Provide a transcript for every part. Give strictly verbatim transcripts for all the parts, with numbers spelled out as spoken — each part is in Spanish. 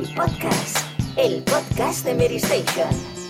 Mary Podcast, el podcast de Mary Station.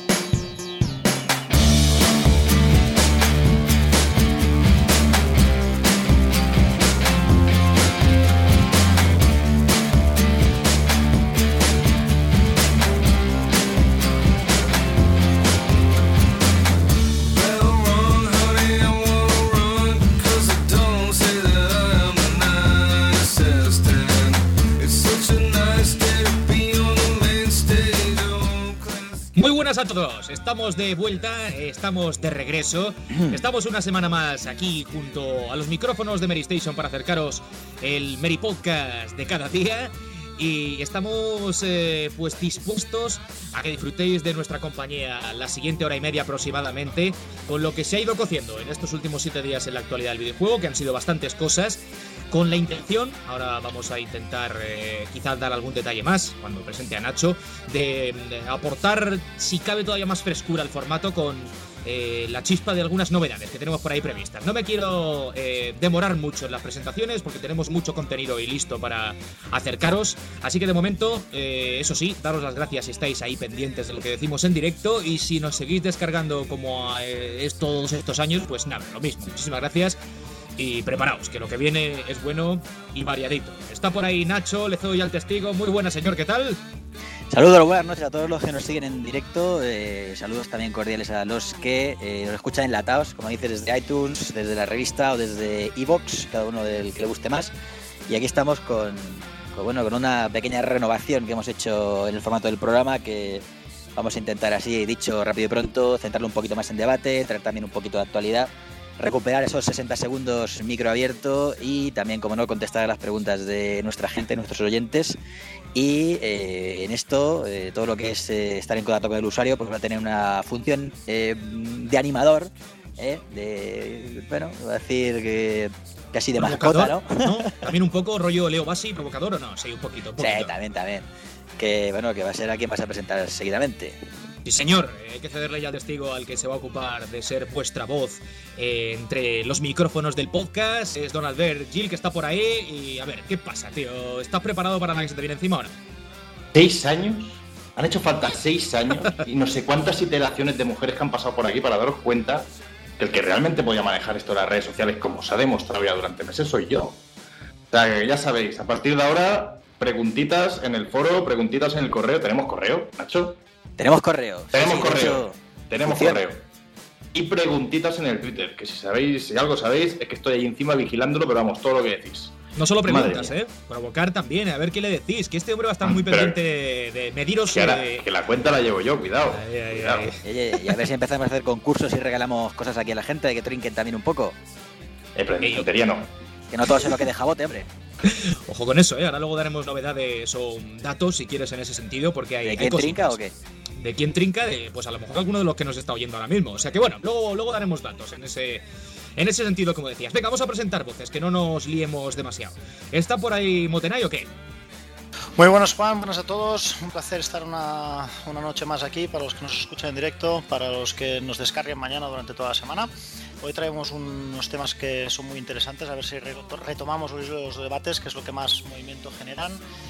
A todos, estamos de vuelta, estamos de regreso, estamos una semana más aquí junto a los micrófonos de Mary Station para acercaros el Mary Podcast de cada día y estamos eh, pues dispuestos a que disfrutéis de nuestra compañía la siguiente hora y media aproximadamente con lo que se ha ido cociendo en estos últimos siete días en la actualidad del videojuego, que han sido bastantes cosas. Con la intención, ahora vamos a intentar eh, quizás dar algún detalle más cuando presente a Nacho, de, de aportar, si cabe, todavía más frescura al formato con eh, la chispa de algunas novedades que tenemos por ahí previstas. No me quiero eh, demorar mucho en las presentaciones porque tenemos mucho contenido y listo para acercaros. Así que de momento, eh, eso sí, daros las gracias si estáis ahí pendientes de lo que decimos en directo, y si nos seguís descargando como eh, es todos estos años, pues nada, lo mismo. Muchísimas gracias. Y preparaos, que lo que viene es bueno y variadito. Está por ahí Nacho, le doy al testigo. Muy buena, señor, ¿qué tal? Saludos, buenas noches a todos los que nos siguen en directo. Eh, saludos también cordiales a los que eh, nos escuchan enlatados, como dices, desde iTunes, desde la revista o desde iVoox, cada uno del que le guste más. Y aquí estamos con, con, bueno, con una pequeña renovación que hemos hecho en el formato del programa, que vamos a intentar, así dicho rápido y pronto, centrarlo un poquito más en debate, traer también un poquito de actualidad, recuperar esos sesenta segundos micro abierto y también, como no, contestar a las preguntas de nuestra gente, nuestros oyentes. Y eh, en esto, eh, todo lo que es eh, estar en contacto con el usuario, pues va a tener una función eh, de animador, eh, de, bueno, va a decir que casi de mascota, ¿no? ¿no? También un poco rollo Leo Bassi, provocador, ¿o no? Sí, un poquito, un poquito. Sí, también, también. Que, bueno, que va a ser a quien vas a presentar seguidamente. Sí, señor, hay que cederle ya al testigo al que se va a ocupar de ser vuestra voz eh, entre los micrófonos del podcast. Es Don Albert Gil, que está por ahí. Y a ver, ¿qué pasa, tío? ¿Estás preparado para la que se te viene encima ahora? ¿Seis años? Han hecho falta seis años y no sé cuántas iteraciones de mujeres que han pasado por aquí para daros cuenta que el que realmente podía manejar esto de las redes sociales, como se ha demostrado ya durante meses, soy yo. O sea, que ya sabéis, a partir de ahora, preguntitas en el foro, preguntitas en el correo. ¿Tenemos correo, Nacho? Tenemos correo. Tenemos sí, correo. Tenemos funciona. correo. Y preguntitas en el Twitter, que si sabéis, si algo sabéis, es que estoy ahí encima vigilándolo, pero vamos, todo lo que decís. No solo preguntas, ¿eh? Provocar también, a ver qué le decís. Que este hombre va a estar muy pero pendiente de, de mediros. Que, ahora, de... que la cuenta la llevo yo, cuidado. Ay, ay, cuidado. ay. Oye, y a ver si empezamos a hacer concursos y regalamos cosas aquí a la gente, que trinquen también un poco. Eh, pero en tontería no. Que no todo es lo que deja bote, hombre. Ojo con eso, ¿eh? Ahora luego daremos novedades o datos, si quieres, en ese sentido, porque hay. ¿De hay quién cositas. Trinca o qué? ¿De quién trinca? De, pues a lo mejor alguno de los que nos está oyendo ahora mismo. O sea que bueno, luego, luego daremos datos en ese, en ese sentido, como decías. Venga, vamos a presentar voces, que no nos liemos demasiado. ¿Está por ahí Motenay o qué? Muy buenos, Juan, buenas a todos. Un placer estar una, una noche más aquí para los que nos escuchan en directo, para los que nos descarguen mañana durante toda la semana. Hoy traemos unos temas que son muy interesantes, a ver si retomamos los debates, que es lo que más movimiento generan,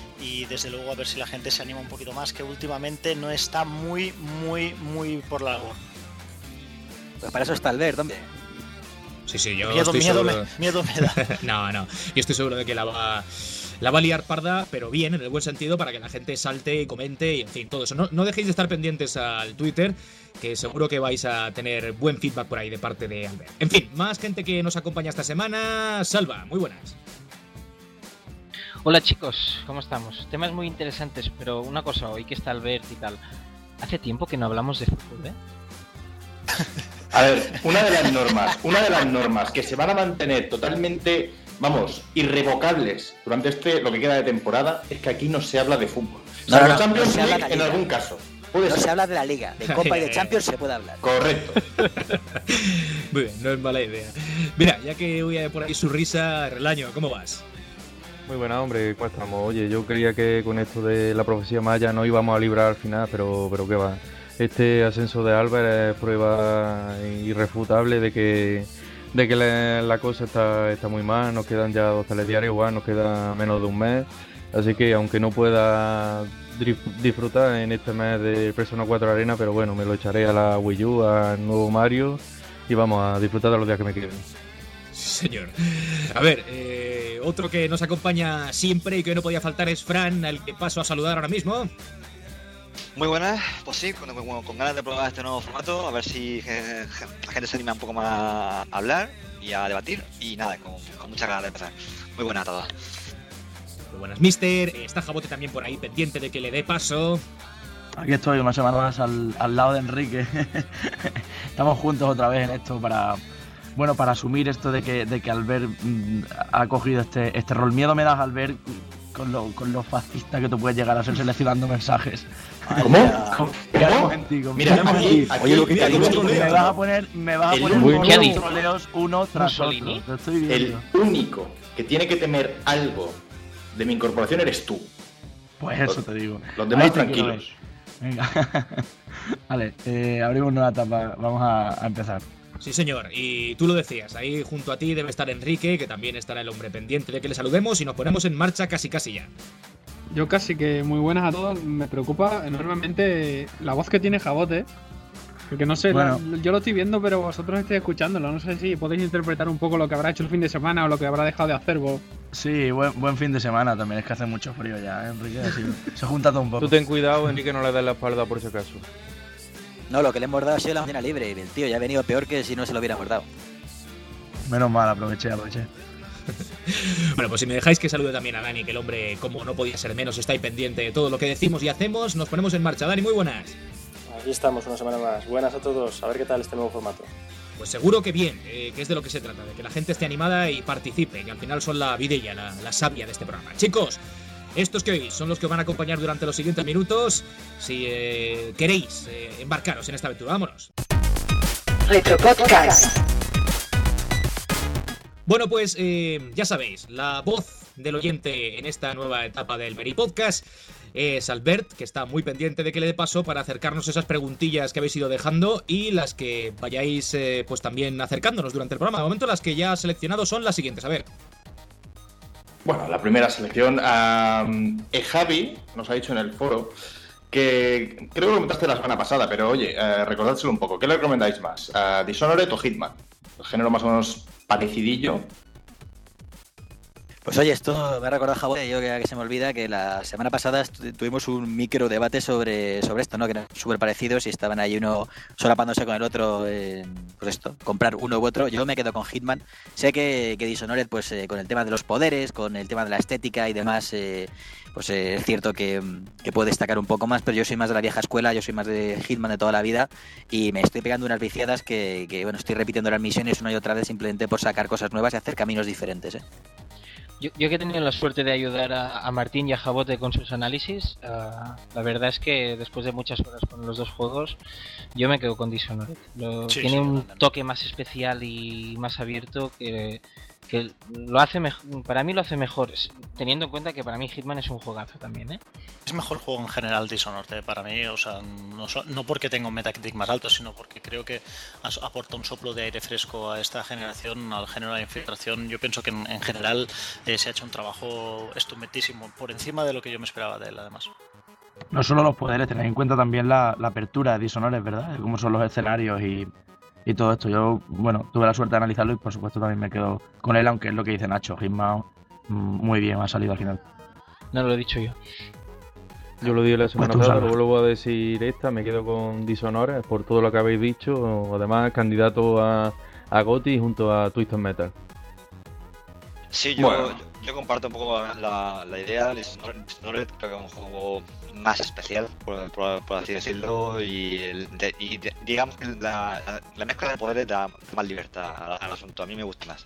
y desde luego a ver si la gente se anima un poquito más, que últimamente no está muy, muy, muy por la labor. Pues para eso está Albert, hombre. Sí, sí, yo miedo, estoy miedo, seguro... me, miedo me da. no, no, yo estoy seguro de que la va... La va a liar parda, pero bien, en el buen sentido, para que la gente salte y comente y, en fin, todo eso. No, no dejéis de estar pendientes al Twitter, que seguro que vais a tener buen feedback por ahí de parte de Albert. En fin, más gente que nos acompaña esta semana. Salva, muy buenas. Hola chicos, ¿cómo estamos? Temas muy interesantes, pero una cosa, hoy que está Albert y tal, hace tiempo que no hablamos de fútbol, ¿eh? A ver, una de las normas, una de las normas que se van a mantener totalmente, vamos, irrevocables durante este lo que queda de temporada, es que aquí no se habla de fútbol. No, O sea, no, los no, Champions no se habla League de en la algún liga. caso. Puede No ser. se habla de la Liga, de Copa y de Champions se puede hablar. Correcto. Muy bien, no es mala idea. Mira, ya que voy a por ahí su risa, Relaño, ¿cómo vas? Muy buena, hombre, ¿cómo estamos? Oye, yo creía que con esto de la profecía maya no íbamos a librar al final, pero, pero qué va. Este ascenso de Albert es prueba irrefutable de que de que la, la cosa está, está muy mal. Nos quedan ya dos telediarios, igual nos queda menos de un mes. Así que aunque no pueda disfrutar en este mes de Persona cuatro Arena, pero bueno, me lo echaré a la Wii U, al nuevo Mario y vamos a disfrutar de los días que me queden. Sí, señor. A ver, eh, otro que nos acompaña siempre y que no podía faltar es Fran, al que paso a saludar ahora mismo. Muy buenas, pues sí, con, con, con ganas de probar este nuevo formato, a ver si eh, la gente se anima un poco más a hablar y a debatir. Y nada, con, con muchas ganas de empezar. Muy buenas a todos. Muy buenas, mister. Está Jabote también por ahí, pendiente de que le dé paso. Aquí estoy una semana más al, al lado de Enrique. Estamos juntos otra vez en esto para, bueno, para asumir esto de que, de que Albert mmm, ha cogido este, este rol. Miedo me das, Albert, con lo, con lo fascista que tú puedes llegar a ser seleccionando mensajes. ¿Cómo? Quedamos en ti, Mira, aquí, aquí, Oye, lo que mira, te digo, digo, me vas a poner, me vas a el poner único- unos troleos uno tras otro. Mussolini. Te estoy viendo. el único que tiene que temer algo de mi incorporación eres tú. Pues eso te digo. Los demás Ahí te quiero tranquilos. ver. Venga. Vale, eh, abrimos nueva etapa. Vamos a, a empezar. Sí, señor. Y tú lo decías, ahí junto a ti debe estar Enrique, que también estará el hombre pendiente de que le saludemos y nos ponemos en marcha casi casi ya. Yo casi que muy buenas a todos. Me preocupa enormemente la voz que tiene Jabote. Porque no sé, Bueno. la- yo lo estoy viendo, pero vosotros estáis escuchándolo. No sé si podéis interpretar un poco lo que habrá hecho el fin de semana o lo que habrá dejado de hacer vos. Sí, buen, buen fin de semana también. Es que hace mucho frío ya, ¿eh, Enrique? Así, se junta todo un poco. Tú ten cuidado, Enrique, no le des la espalda por si acaso. No, lo que le hemos dado ha sido la mañana libre. Y el tío ya ha venido peor que si no se lo hubiéramos dado. Menos mal, aproveché, aproveché. Bueno, pues si me dejáis que salude también a Dani, que el hombre, como no podía ser menos, está ahí pendiente de todo lo que decimos y hacemos, nos ponemos en marcha. Dani, muy buenas. Aquí estamos una semana más. Buenas a todos. A ver qué tal este nuevo formato. Pues seguro que bien, eh, que es de lo que se trata, de que la gente esté animada y participe, que al final son la vidilla, la, la savia de este programa. Chicos, estos que oís son los que os van a acompañar durante los siguientes minutos. Si eh, queréis eh, embarcaros en esta aventura, vámonos. Retro Podcast. Bueno, pues eh, ya sabéis, la voz del oyente en esta nueva etapa del Meri Podcast es Albert, que está muy pendiente de que le dé paso para acercarnos esas preguntillas que habéis ido dejando y las que vayáis eh, pues también acercándonos durante el programa. De momento las que ya ha seleccionado son las siguientes, a ver. Bueno, la primera selección. Um, eh, Javi nos ha dicho en el foro que creo que lo comentaste la semana pasada, pero oye, uh, recordádselo un poco. ¿Qué le recomendáis más? Uh, ¿Dishonored o Hitman? El género más o menos parecidillo. Pues oye, esto me ha recordado Jabote, yo que, que se me olvida que la semana pasada estu- tuvimos un micro debate sobre, sobre esto, ¿no? Que eran súper parecidos y estaban ahí uno solapándose con el otro, eh, pues esto, comprar uno u otro. Yo me quedo con Hitman. Sé que, que Dishonored, pues eh, con el tema de los poderes, con el tema de la estética y demás, eh, pues eh, es cierto que, que puede destacar un poco más, pero yo soy más de la vieja escuela, yo soy más de Hitman de toda la vida y me estoy pegando unas viciadas que, que bueno, estoy repitiendo las misiones una y otra vez simplemente por sacar cosas nuevas y hacer caminos diferentes, ¿eh? Yo, yo que he tenido la suerte de ayudar a, a Martín y a Jabote con sus análisis, uh, la verdad es que después de muchas horas con los dos juegos, yo me quedo con Dishonored. Lo, Sí, tiene sí, un totalmente. toque más especial y más abierto que, que lo hace mej- para mí lo hace mejor, teniendo en cuenta que para mí Hitman es un juegazo también, ¿eh? Es mejor juego en general Dishonored eh, para mí, o sea, no, so- no porque tenga un Metacritic más alto, sino porque creo que as- aporta un soplo de aire fresco a esta generación, al género de la infiltración. Yo pienso que en, en general eh, se ha hecho un trabajo estupentísimo, por encima de lo que yo me esperaba de él, además. No solo los poderes, tened en cuenta también la, la apertura de Dishonored, ¿verdad? De cómo son los escenarios y, y todo esto. Yo, bueno, tuve la suerte de analizarlo y por supuesto también me quedo con él, aunque es lo que dice Nacho, Hitman mm, muy bien ha salido al final. No lo he dicho yo. Yo lo dije la semana Pues tú pasada, sabrás. lo vuelvo a decir esta, me quedo con Dishonored por todo lo que habéis dicho, además candidato a, a GOTY junto a Twisted Metal. Sí, yo, Bueno. yo, yo comparto un poco la, la idea de Dishonored, creo que es un juego más especial, por, por- por así decirlo, y, el- de- y de- digamos que la, la- la mezcla de poderes da más libertad al, al asunto, a mí me gusta más.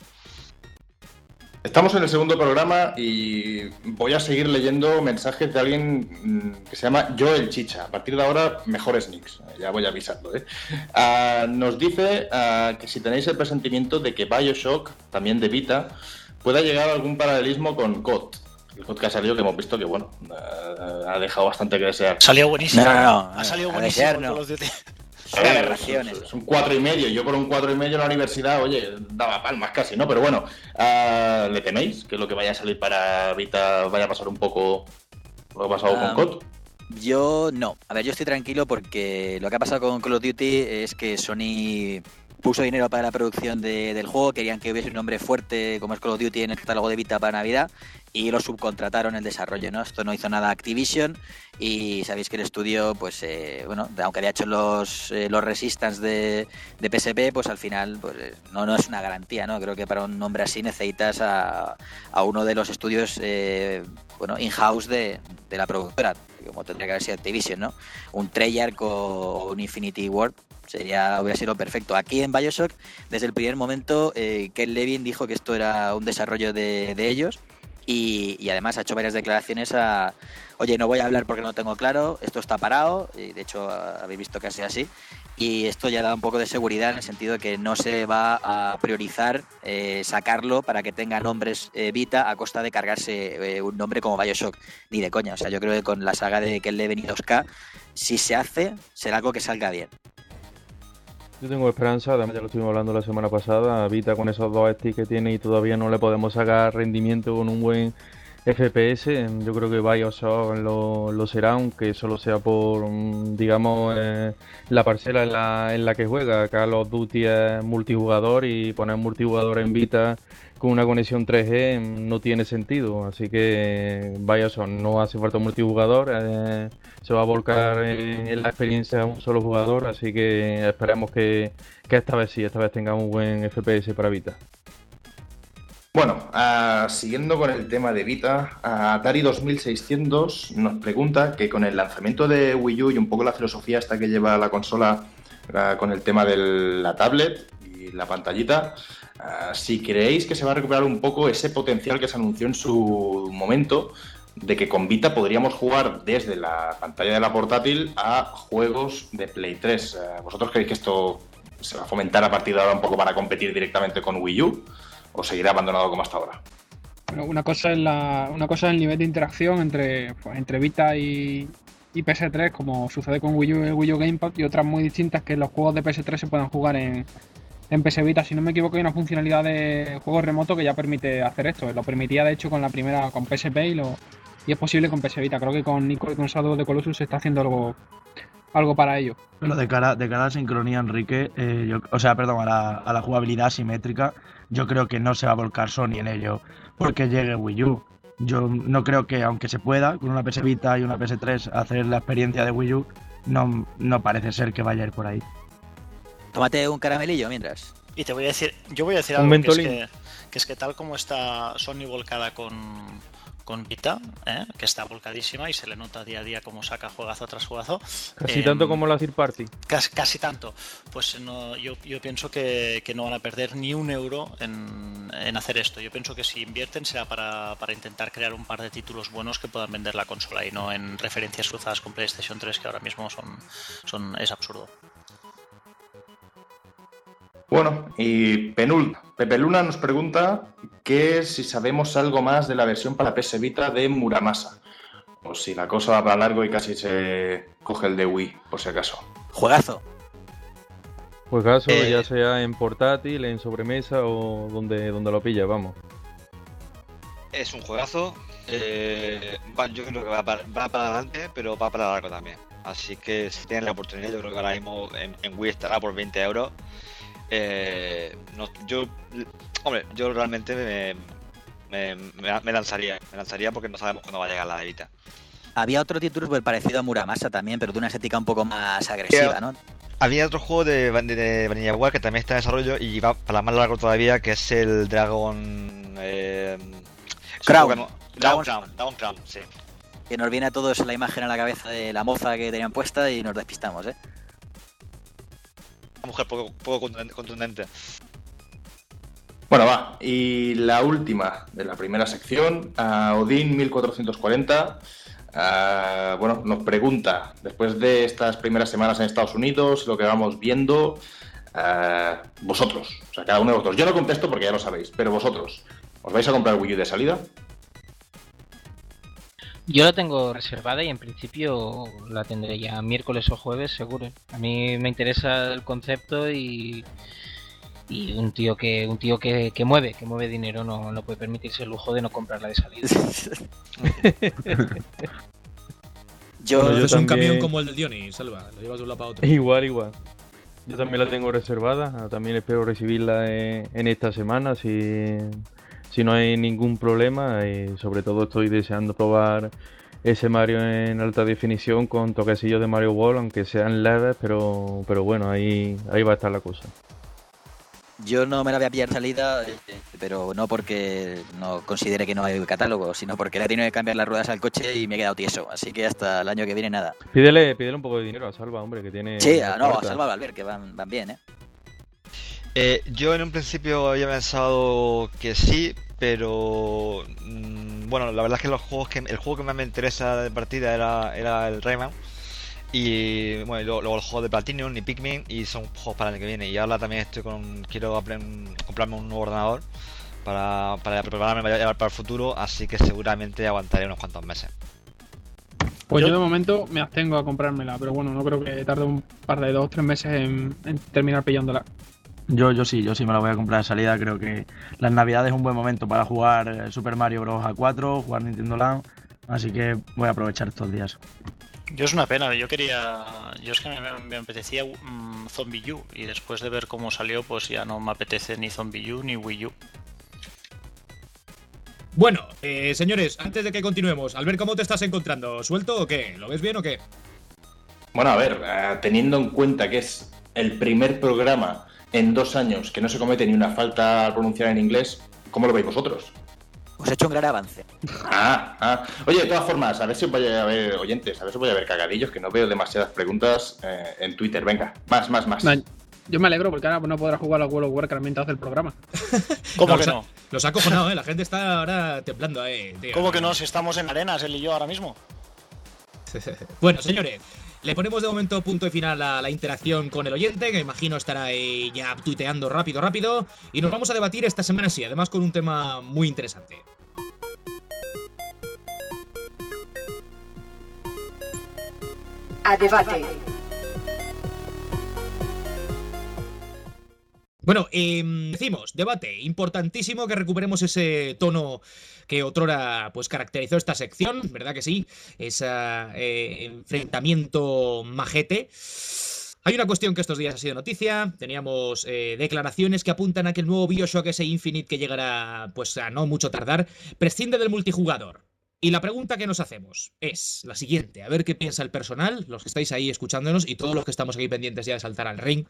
Estamos en el segundo programa y voy a seguir leyendo mensajes de alguien mm, que se llama Joel Chicha. A partir de ahora, mejores nicks. Ya voy avisando, ¿eh? Ah, nos dice ah, que si tenéis el presentimiento de que BioShock, también de Vita, pueda llegar a algún paralelismo con C O D. El C O D que ha salido, que hemos visto que, bueno, ah, ha dejado bastante que desear. Salió buenísimo. No, no, no, ha salido a buenísimo desear, no. Call of Duty. A ver, aberraciones. es un cuatro y medio. Yo por un cuatro y medio en la universidad, oye, daba palmas casi, ¿no? Pero bueno, ah, ¿le teméis que lo que vaya a salir para Vita vaya a pasar un poco lo que ha pasado Ah, con C O D? Yo no. A ver, yo estoy tranquilo porque lo que ha pasado con Call of Duty es que Sony puso dinero para la producción de, del juego, querían que hubiese un nombre fuerte como es Call of Duty en el catálogo de Vita para Navidad y lo subcontrataron el desarrollo, ¿no? Esto no hizo nada Activision y sabéis que el estudio, pues, eh, bueno, aunque había hecho los, eh, los Resistance de, de P S P, pues al final pues no, no es una garantía, ¿no? Creo que para un nombre así necesitas a, a uno de los estudios, eh, bueno, in-house de, de la productora, como tendría que haber sido Activision, ¿no? Un Treyarch o un Infinity Ward sería, hubiera sido perfecto. Aquí en BioShock, desde el primer momento, eh, Ken Levine dijo que esto era un desarrollo de, de ellos y, y además ha hecho varias declaraciones a, oye, no voy a hablar porque no tengo claro, esto está parado, y de hecho habéis visto que ha sido así, y esto ya da un poco de seguridad en el sentido de que no se va a priorizar eh, sacarlo para que tenga nombres eh, Vita a costa de cargarse eh, un nombre como BioShock, ni de coña. O sea, yo creo que con la saga de Ken Levine y dos K, si se hace, será algo que salga bien. Yo tengo esperanza, además ya lo estuvimos hablando la semana pasada, Vita con esos dos sticks que tiene y todavía no le podemos sacar rendimiento con un buen F P S. Yo creo que BioShock lo, lo será, aunque solo sea por, digamos, eh, la parcela en la, en la que juega. Call of Duty es multijugador y poner multijugador en Vita con una conexión tres G no tiene sentido, así que BioShock no hace falta un multijugador, eh, se va a volcar en, en la experiencia de un solo jugador, así que esperemos que, que esta vez sí, esta vez tengamos un buen F P S para Vita. Bueno, uh, siguiendo con el tema de Vita, uh, Atari dos mil seiscientos nos pregunta que con el lanzamiento de Wii U y un poco la filosofía esta que lleva la consola uh, con el tema de la tablet y la pantallita, uh, si creéis que se va a recuperar un poco ese potencial que se anunció en su momento de que con Vita podríamos jugar desde la pantalla de la portátil a juegos de Play tres. Uh, ¿Vosotros creéis que esto se va a fomentar a partir de ahora un poco para competir directamente con Wii U? ¿O seguirá abandonado como hasta ahora? Bueno, una cosa es la, una cosa es el nivel de interacción entre, pues, entre Vita y, y P S tres, como sucede con Wii U y el Wii U Gamepad, y otras muy distintas que los juegos de P S tres se puedan jugar en, en P S Vita. Si no me equivoco, hay una funcionalidad de juego remoto que ya permite hacer esto. Lo permitía de hecho con la primera, con P S P, y lo y es posible con P S Vita. Creo que con Nico y con Shadow of the Colossus se está haciendo algo algo para ello. Bueno, de cara, de cara a la sincronía, Enrique, eh, yo, o sea, perdón, a la, a la jugabilidad asimétrica, yo creo que no se va a volcar Sony en ello porque llegue Wii U. Yo no creo que, aunque se pueda, con una P S Vita y una P S tres, hacer la experiencia de Wii U, no, no parece ser que vaya a ir por ahí. Tómate un caramelillo mientras. Y te voy a decir, yo voy a decir Un algo que es mentolín. que, que es que tal como está Sony volcada con, con Vita, ¿eh? Que está volcadísima y se le nota día a día cómo saca juegazo tras juegazo. Casi eh, tanto como la Third Party. Casi, casi tanto. Pues no, yo, yo pienso que, que no van a perder ni un euro en, en hacer esto. Yo pienso que si invierten será para, para intentar crear un par de títulos buenos que puedan vender la consola y no en referencias cruzadas con PlayStation tres, que ahora mismo son, son es absurdo. Bueno, y penúltima. Pepe Luna nos pregunta que si sabemos algo más de la versión para P S Vita de Muramasa. O si la cosa va para largo y casi se coge el de Wii, por si acaso. Juegazo. Pues caso, Eh, ya sea en portátil, en sobremesa o donde, donde lo pilla, vamos. Es un juegazo. Eh, va- yo creo que va para, va para adelante, pero va para largo también. Así que si tienen la oportunidad, yo creo que ahora mismo en, en Wii estará por veinte euros. Eh, no, yo, hombre, yo realmente me, me, me- me lanzaría, me lanzaría porque no sabemos cuándo va a llegar la Vita. Había otro título pues, parecido a Muramasa también, pero de una estética un poco más agresiva, ¿no? Había otro juego de, de, de Vanilla Ware que también está en desarrollo y va para más largo todavía, que es el Dragon... Eh, es un Crown. juego que no- Dragon Crown, Dragon Crown, sí. Que nos viene a todos la imagen a la cabeza de la moza que tenían puesta y nos despistamos, ¿eh? Una mujer poco, poco contundente- contundente. Bueno, va. Y la última de la primera sección, uh, Odín mil cuatrocientos cuarenta, uh, bueno, nos pregunta, después de estas primeras semanas en Estados Unidos, lo que vamos viendo, uh, vosotros, o sea, cada uno de vosotros. Yo no contesto porque ya lo sabéis, pero vosotros, ¿os vais a comprar Wii U de salida? Yo la tengo reservada y en principio la tendré ya miércoles o jueves seguro. A mí me interesa el concepto y, y un tío que un tío que, que mueve, que mueve dinero no, no puede permitirse el lujo de no comprarla de salida. Yo, Bueno, yo es un también- camión como el del Diony, Salva, lo llevas de un lado para otro. Igual, igual. Yo también la tengo reservada, también espero recibirla en, en esta semana si, si no hay ningún problema y sobre todo estoy deseando probar ese Mario en alta definición con toquecillos de Mario World, aunque sean leves, pero, pero bueno, ahí, ahí va a estar la cosa. yo no me la voy a pillar salida, eh, pero no porque no considere que no hay catálogo, sino porque le he tenido que cambiar las ruedas al coche y me he quedado tieso. Así que hasta el año que viene nada. Pídele, pídele un poco de dinero a Salva, hombre, que tiene... Sí, ah, no, a ofertas. Salva Valver, que van, van bien, ¿eh? Eh, yo en un principio había pensado que sí, pero mm, bueno, la verdad es que los juegos que el juego que más me interesa de partida era, era el Rayman. Y bueno, y luego, luego el juego de Platinum y Pikmin, y son juegos para el año que viene. Y ahora también estoy con quiero apren- comprarme un nuevo ordenador para, para prepararme para, para el futuro, así que seguramente aguantaré unos cuantos meses. Pues yo, Yo- de momento me abstengo a comprármela, pero bueno, no creo que tarde un par de dos o tres meses en, en terminar pillándola. Yo, yo sí, yo sí me la voy a comprar de salida. Creo que las navidades es un buen momento para jugar eh, Super Mario Bros. A cuatro, jugar Nintendo Land. Así que voy a aprovechar estos días. Yo es una pena, yo quería. Yo es que me, me apetecía mm, Zombie U y después de ver cómo salió, pues ya no me apetece ni Zombie U ni Wii U. Bueno, eh, señores, antes de que continuemos, Albert, ¿cómo te estás encontrando? ¿Suelto o qué? ¿Lo ves bien o qué? Bueno, a ver, eh, teniendo en cuenta que es el primer programa en dos años que no se comete ni una falta al pronunciar en inglés, ¿cómo lo veis vosotros? Os he hecho un gran avance. Ah, ah. Oye, de todas formas, a ver si vaya a haber oyentes, a ver si voy a haber cagadillos, que no veo demasiadas preguntas eh, en Twitter. Venga, más, más, más. Nah, yo me alegro porque ahora no podrás jugar a World of Warcraft mientras hace el programa. ¿Cómo No, que los ha- no? Los ha acojonado, ¿eh? La gente está ahora temblando, ¿eh? Tío. ¿Cómo que no? Si estamos en arenas, él y yo ahora mismo. Bueno, señores, le ponemos de momento punto y final a la interacción con el oyente, que imagino estará ahí ya tuiteando rápido, rápido. Y nos vamos a debatir esta semana sí, además con un tema muy interesante. A debate. Bueno, eh, decimos, debate, importantísimo que recuperemos ese tono que otrora pues caracterizó esta sección, ¿verdad que sí? Ese eh, enfrentamiento majete. Hay una cuestión que estos días ha sido noticia, teníamos eh, declaraciones que apuntan a que el nuevo BioShock, ese Infinite que llegará pues a no mucho tardar, prescinde del multijugador. Y la pregunta que nos hacemos es la siguiente, a ver qué piensa el personal, los que estáis ahí escuchándonos y todos los que estamos aquí pendientes ya de saltar al ring.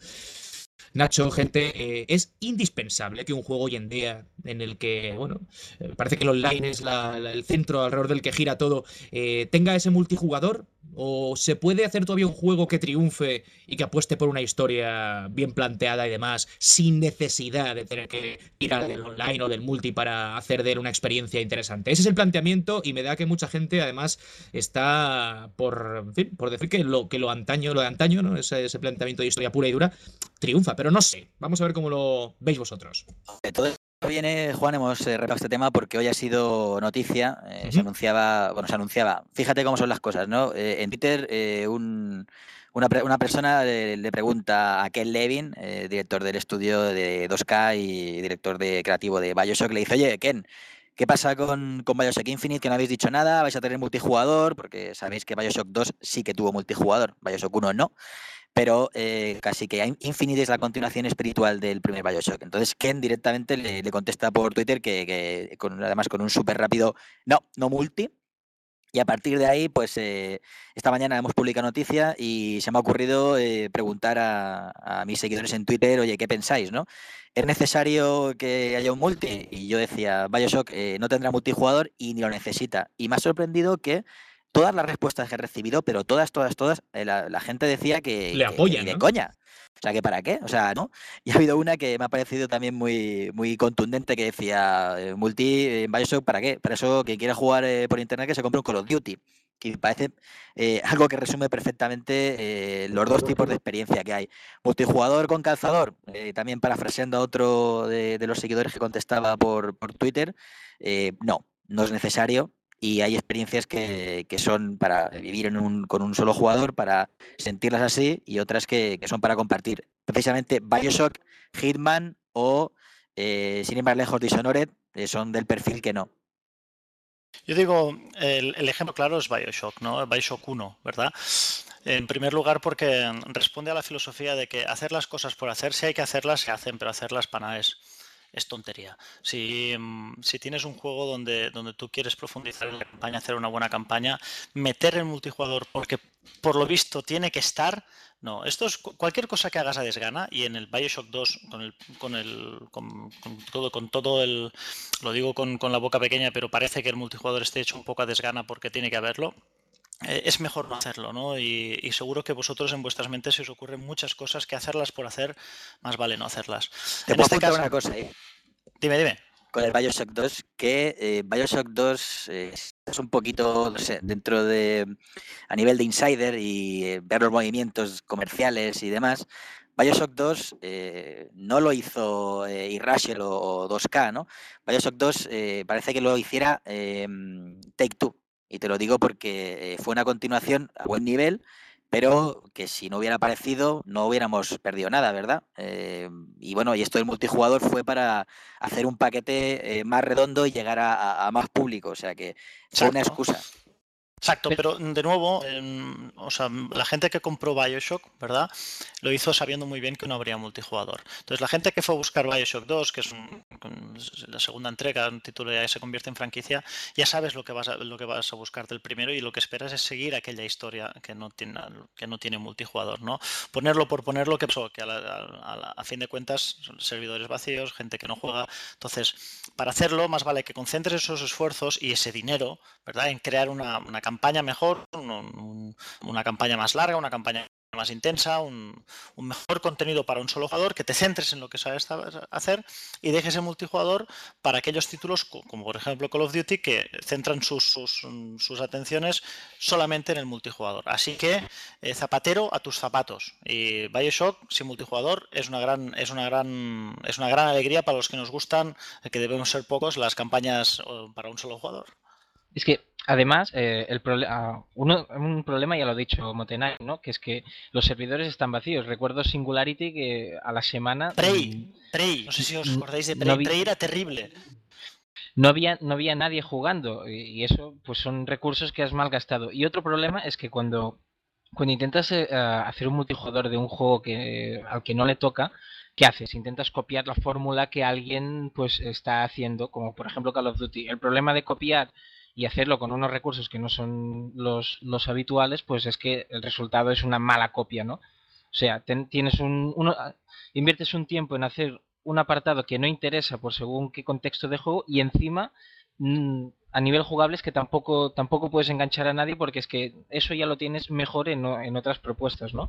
Nacho, gente, eh, es indispensable que un juego hoy en día en el que, bueno, eh, parece que el online es la, la, el centro alrededor del que gira todo, eh, tenga ese multijugador, o se puede hacer todavía un juego que triunfe y que apueste por una historia bien planteada y demás, sin necesidad de tener que tirar del online o del multi para hacer de él una experiencia interesante. Ese es el planteamiento y me da que mucha gente además está por, en fin, por decir que lo, que lo antaño, lo de antaño, ¿no? Ese, ese planteamiento de historia pura y dura triunfa, pero no sé. Vamos a ver cómo lo veis vosotros. De todo esto viene, Juan, hemos eh, repasado este tema porque hoy ha sido noticia. Eh, Ujú. Se anunciaba, bueno, se anunciaba. Fíjate cómo son las cosas, ¿no? Eh, en Twitter, eh, un, una, pre- una persona le, le pregunta a Ken Levin, eh, director del estudio de dos K y director de creativo de BioShock, le dice: oye, Ken, ¿qué pasa con, con BioShock Infinite? Que no habéis dicho nada, vais a tener multijugador, porque sabéis que BioShock dos sí que tuvo multijugador, BioShock uno no. Pero eh, casi que Infinite es la continuación espiritual del primer BioShock. Entonces Ken directamente le, le contesta por Twitter que, que con, además con un súper rápido no, no multi. Y a partir de ahí, pues eh, esta mañana hemos publicado noticia y se me ha ocurrido eh, preguntar a, a mis seguidores en Twitter, oye, ¿qué pensáis, no? ¿Es necesario que haya un multi? Y yo decía, BioShock eh, no tendrá multijugador y ni lo necesita. Y me ha sorprendido que todas las respuestas que he recibido, pero todas, todas, todas, eh, la, la gente decía que, Le que- apoyan, que ni de ¿no? coña. O sea, que para qué, o sea, ¿no? Y ha habido una que me ha parecido también muy, muy contundente que decía, eh, multi en BioShock, ¿para qué? Para eso, quien quiera jugar eh, por internet que se compre un Call of Duty. Que me parece eh, algo que resume perfectamente eh, los dos tipos de experiencia que hay. Multijugador con calzador, eh, también parafraseando a otro de, de los seguidores que contestaba por, por Twitter, eh, no, no es necesario. Y hay experiencias que, que son para vivir en un, con un solo jugador, para sentirlas así, y otras que, que son para compartir. Precisamente BioShock, Hitman o, eh, sin ir más lejos, Dishonored, eh, son del perfil que no. Yo digo, el, el ejemplo claro es BioShock, ¿no? BioShock uno, ¿verdad? En primer lugar porque responde a la filosofía de que hacer las cosas por hacer, si hay que hacerlas, se hacen, pero hacerlas para nada es, es tontería. Si, si tienes un juego donde, donde tú quieres profundizar en la campaña, hacer una buena campaña, meter el multijugador porque por lo visto tiene que estar... No, esto es cualquier cosa que hagas a desgana, y en el BioShock dos, con el, con el, con, con todo, con todo el, lo digo con, con la boca pequeña, pero parece que el multijugador esté hecho un poco a desgana porque tiene que haberlo. Eh, es mejor no hacerlo, ¿no? Y, y seguro que vosotros en vuestras mentes se os ocurren muchas cosas que hacerlas por hacer, más vale no hacerlas. Te En puedo este apuntar caso, una cosa ahí. dime, dime. Con el BioShock dos, que eh, BioShock dos eh, es un poquito, no sé, dentro de, a nivel de insider y eh, ver los movimientos comerciales y demás, BioShock dos eh, no lo hizo eh, Irrational o, o dos K, ¿no? BioShock dos eh, parece que lo hiciera eh, Take-Two, y te lo digo porque eh, fue una continuación a buen nivel, pero que si no hubiera aparecido no hubiéramos perdido nada, ¿verdad? Eh, y bueno, y esto del multijugador fue para hacer un paquete eh, más redondo y llegar a, a, a más público, o sea que fue una Exacto. excusa. Exacto, pero de nuevo, eh, o sea, la gente que compró BioShock, ¿verdad? Lo hizo sabiendo muy bien que no habría multijugador. Entonces, la gente que fue a buscar BioShock dos, que es un, la segunda entrega, un título ya se convierte en franquicia, ya sabes lo que vas a, lo que vas a buscar del primero, y lo que esperas es seguir aquella historia que no tiene, que no tiene multijugador, ¿no? Ponerlo por ponerlo, que pasó, que a, la, a, la, a fin de cuentas son servidores vacíos, gente que no juega. Entonces, para hacerlo, más vale que concentres esos esfuerzos y ese dinero, ¿verdad?, en crear una, una campaña mejor, un, un, una campaña más larga, una campaña más intensa, un, un mejor contenido para un solo jugador, que te centres en lo que sabes hacer y dejes el multijugador para aquellos títulos como por ejemplo Call of Duty, que centran sus, sus, sus atenciones solamente en el multijugador. Así que eh, zapatero a tus zapatos, y BioShock sin multijugador es una gran es una gran es una gran alegría para los que nos gustan, que debemos ser pocos, las campañas para un solo jugador. Es que, además, eh, el problema uno un problema ya lo ha dicho Motenai, ¿no? Que es que los servidores están vacíos. Recuerdo Singularity que a la semana... Prey, Prey, no sé si os acordáis de Prey, no vi, Prey era terrible. No había, no había nadie jugando, y eso pues son recursos que has malgastado. Y otro problema es que cuando, cuando intentas eh, hacer un multijugador de un juego que, al que no le toca, ¿qué haces? Intentas copiar la fórmula que alguien pues está haciendo, como por ejemplo Call of Duty. El problema de copiar y hacerlo con unos recursos que no son los, los habituales, pues es que el resultado es una mala copia, ¿no? O sea, ten, tienes un, uno, inviertes un tiempo en hacer un apartado que no interesa por según qué contexto de juego, y encima mmm, a nivel jugable es que tampoco, tampoco puedes enganchar a nadie, porque es que eso ya lo tienes mejor en, en otras propuestas, ¿no?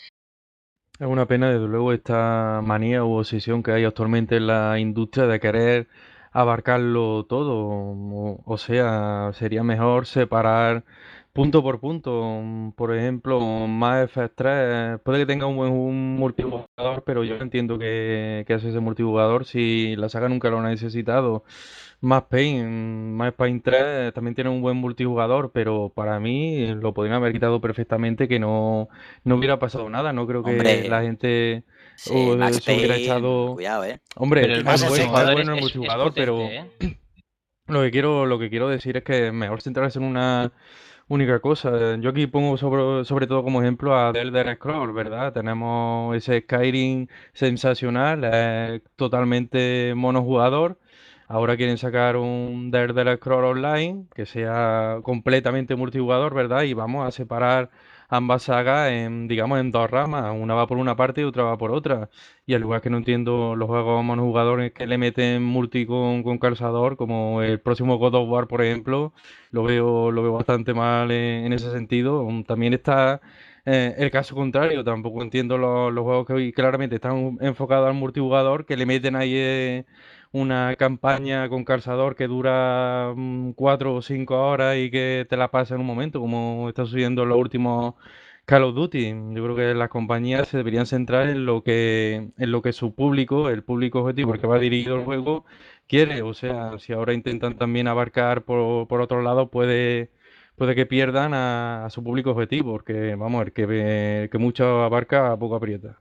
Es una pena, desde luego, esta manía u obsesión que hay actualmente en la industria de querer abarcarlo todo. O, o sea, sería mejor separar punto por punto. Por ejemplo, Mass Effect tres puede que tenga un buen un multijugador, pero yo entiendo que, que hace ese multijugador si la saga nunca lo ha necesitado. Max Payne, Max Payne tres también tiene un buen multijugador, pero para mí lo podrían haber quitado perfectamente, que no, no hubiera pasado nada. No creo que Hombre, la gente sí, uh, Max se hubiera Payne, echado... cuidado, ¿eh? Hombre, Pero el es bueno, es multijugador bueno el es, es, multijugador, es pero potente, ¿eh? lo que quiero, lo que quiero decir es que es mejor centrarse en una única cosa. Yo aquí pongo sobre, sobre todo como ejemplo a The Elder Scrolls, ¿verdad? Tenemos ese Skyrim sensacional, eh, totalmente monojugador. Ahora quieren sacar un The Elder Scrolls Online que sea completamente multijugador, ¿verdad? Y vamos a separar ambas sagas en, digamos, en dos ramas. Una va por una parte y otra va por otra. Y al igual que no entiendo los juegos monojugadores que le meten multi con, con calzador, como el próximo God of War, por ejemplo, lo veo, lo veo bastante mal en, en ese sentido. También está eh, el caso contrario, tampoco entiendo los, los juegos que hoy claramente están enfocados al multijugador, que le meten ahí eh, una campaña con calzador que dura mm, cuatro o cinco horas y que te la pasa en un momento, como está sucediendo en los últimos Call of Duty. Yo creo que las compañías se deberían centrar en lo que, en lo que su público, el público objetivo al que va dirigido el juego, quiere. O sea, si ahora intentan también abarcar por, por otro lado, puede, puede que pierdan a, a su público objetivo, porque vamos, el que, el que mucho abarca, poco aprieta.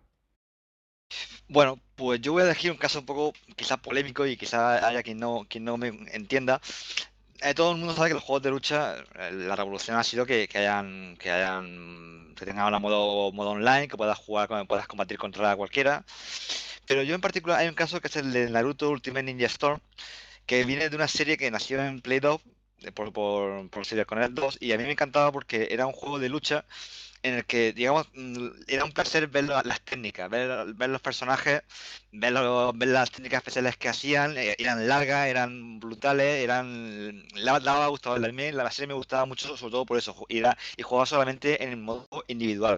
Bueno, pues yo voy a elegir un caso un poco quizá polémico y quizá haya quien no, quien no me entienda, eh, todo el mundo sabe que los juegos de lucha, eh, la revolución ha sido que, que hayan, que hayan, que tengan un modo, modo online, que puedas jugar, que puedas combatir contra cualquiera. Pero yo en particular hay un caso que es el de Naruto Ultimate Ninja Storm, que viene de una serie que nació en Play dos, eh, por, por, por CyberConnect dos, y a mí me encantaba porque era un juego de lucha en el que, digamos, mm, era un placer ver la- las técnicas, ver, ver los personajes, ver, los- ver las técnicas especiales que hacían, eh, eran largas, eran brutales, eran... La, la gustaba, la, la serie me gustaba mucho, sobre todo por eso, y, era, y jugaba solamente en el modo individual.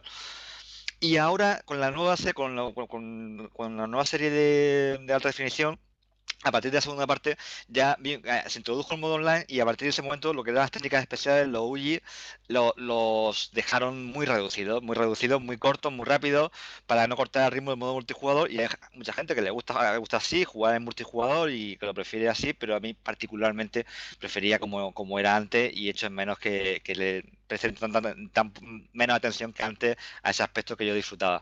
Y ahora, con la nueva, se- con, la- con, con- con la nueva serie de, de alta definición, a partir de la segunda parte ya vi- eh, se introdujo el modo online y a partir de ese momento lo que eran las técnicas especiales, los U G I, lo- los dejaron muy reducidos, muy reducidos, muy cortos, muy rápidos, para no cortar el ritmo del modo multijugador. Y hay mucha gente que le gusta, le gusta así, jugar en multijugador y que lo prefiere así, pero a mí particularmente prefería como, como era antes y hecho en menos que, que le presten tanta- tan, menos atención que antes a ese aspecto que yo disfrutaba.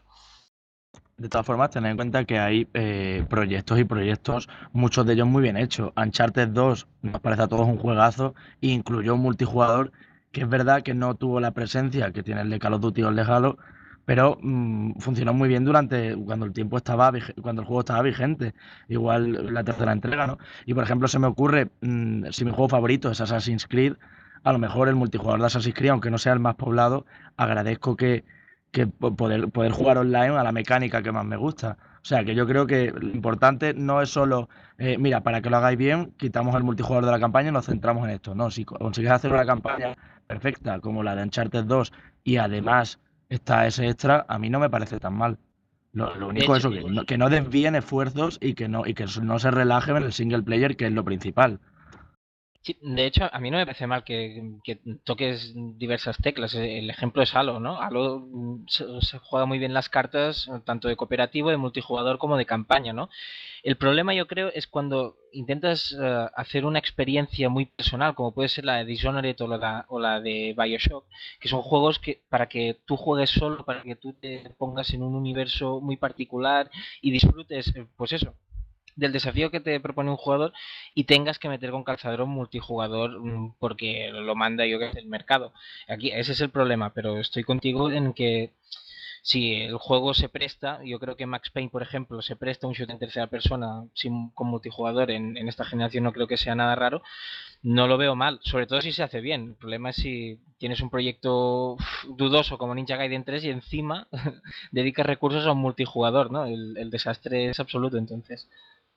De todas formas, tened en cuenta que hay eh, proyectos y proyectos, muchos de ellos muy bien hechos. Uncharted dos nos parece a todos un juegazo, e incluyó un multijugador que es verdad que no tuvo la presencia que tiene el de Call of Duty o el de Halo, pero mm, funcionó muy bien durante cuando el tiempo estaba vige- cuando el juego estaba vigente. Igual la tercera entrega, ¿no? Y por ejemplo, se me ocurre, mm, si mi juego favorito es Assassin's Creed, a lo mejor el multijugador de Assassin's Creed, aunque no sea el más poblado, agradezco que que po- poder, poder jugar online a la mecánica que más me gusta. O sea, que yo creo que lo importante no es solo, eh, mira, para que lo hagáis bien, quitamos el multijugador de la campaña y nos centramos en esto. No, si co- consigues hacer una campaña perfecta como la de Uncharted dos y además está ese extra, a mí no me parece tan mal. Lo, lo De único es hecho, eso, que no, que no desvíen esfuerzos y que no, y que no se relajen en el single player, que es lo principal. sí, de hecho, a mí no me parece mal que, que toques diversas teclas. El ejemplo es Halo, ¿no? Halo mm, se, se juega muy bien las cartas, tanto de cooperativo, de multijugador como de campaña, ¿no? El problema yo creo es cuando intentas eh, hacer una experiencia muy personal, como puede ser la de Dishonored o la, o la de Bioshock, que son juegos que para que tú juegues solo, para que tú te pongas en un universo muy particular y disfrutes, eh, pues eso, del desafío que te propone un jugador y tengas que meter con calzador un multijugador mm, porque lo manda yo que sé el mercado. Aquí ese es el problema, pero estoy contigo en que si el juego se presta, yo creo que Max Payne, por ejemplo, se presta un shoot en tercera persona sin, con multijugador en, en esta generación, no creo que sea nada raro, no lo veo mal, sobre todo si se hace bien. El problema es si tienes un proyecto uf, dudoso como Ninja Gaiden tres y encima dedicas recursos a un multijugador, ¿no? El, el desastre es absoluto entonces.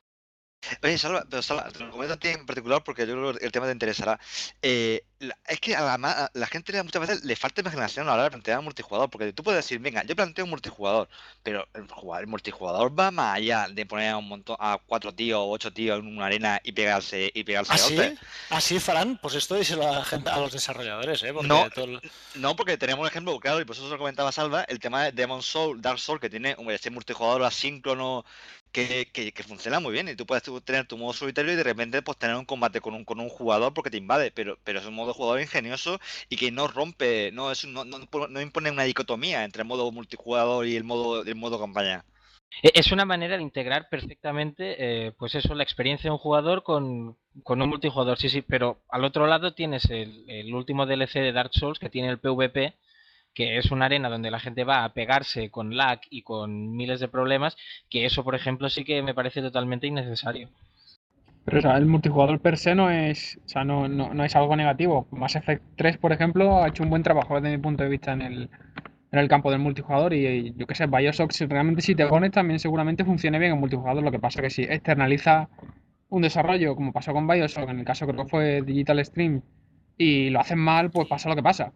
Oye, Salva, pero Salva, te lo comento a ti en particular porque yo creo que el tema te interesará. Eh, la- es que a la, ma- a la gente le- muchas veces le falta imaginación a la hora de plantear un multijugador, porque tú puedes decir, venga, yo planteo un multijugador, pero el, jugar- el multijugador va más allá de poner a un montón, a cuatro tíos o ocho tíos en una arena y pegarse y pegarse ¿Ah, a sí? golpes. ¿Ah, sí, Fran? Pues esto díselo a, la gente, a los desarrolladores, ¿eh? Porque No, todo el- no, porque tenemos un ejemplo claro, y por eso se lo comentaba Salva, el tema de Demon Soul, Dark Soul, que tiene hombre, este multijugador asíncrono que, que, que funciona muy bien. Y tú puedes tu- tener tu modo solitario y de repente pues tener un combate con un, con un jugador porque te invade, pero, pero es un modo jugador ingenioso y que no rompe, no, es, un- no, no, no impone una dicotomía entre el modo multijugador y el modo, el modo campaña. E- Es una manera de integrar perfectamente, eh, pues eso, la experiencia de un jugador con, con un multijugador, sí, sí, pero al otro lado tienes el, el último D L C de Dark Souls que tiene el PvP, que es una arena donde la gente va a pegarse con lag y con miles de problemas, que eso, por ejemplo, sí que me parece totalmente innecesario. Pero o sea, el multijugador per se no es, o sea, no, no, no es algo negativo. Mass Effect tres, por ejemplo, ha hecho un buen trabajo desde mi punto de vista en el, en el campo del multijugador y, y yo que sé, Bioshock, si realmente si te pones también seguramente funcione bien en multijugador. Lo que pasa que si externaliza un desarrollo, como pasó con Bioshock, en el caso creo que fue Digital Stream, y lo hacen mal, pues pasa lo que pasa.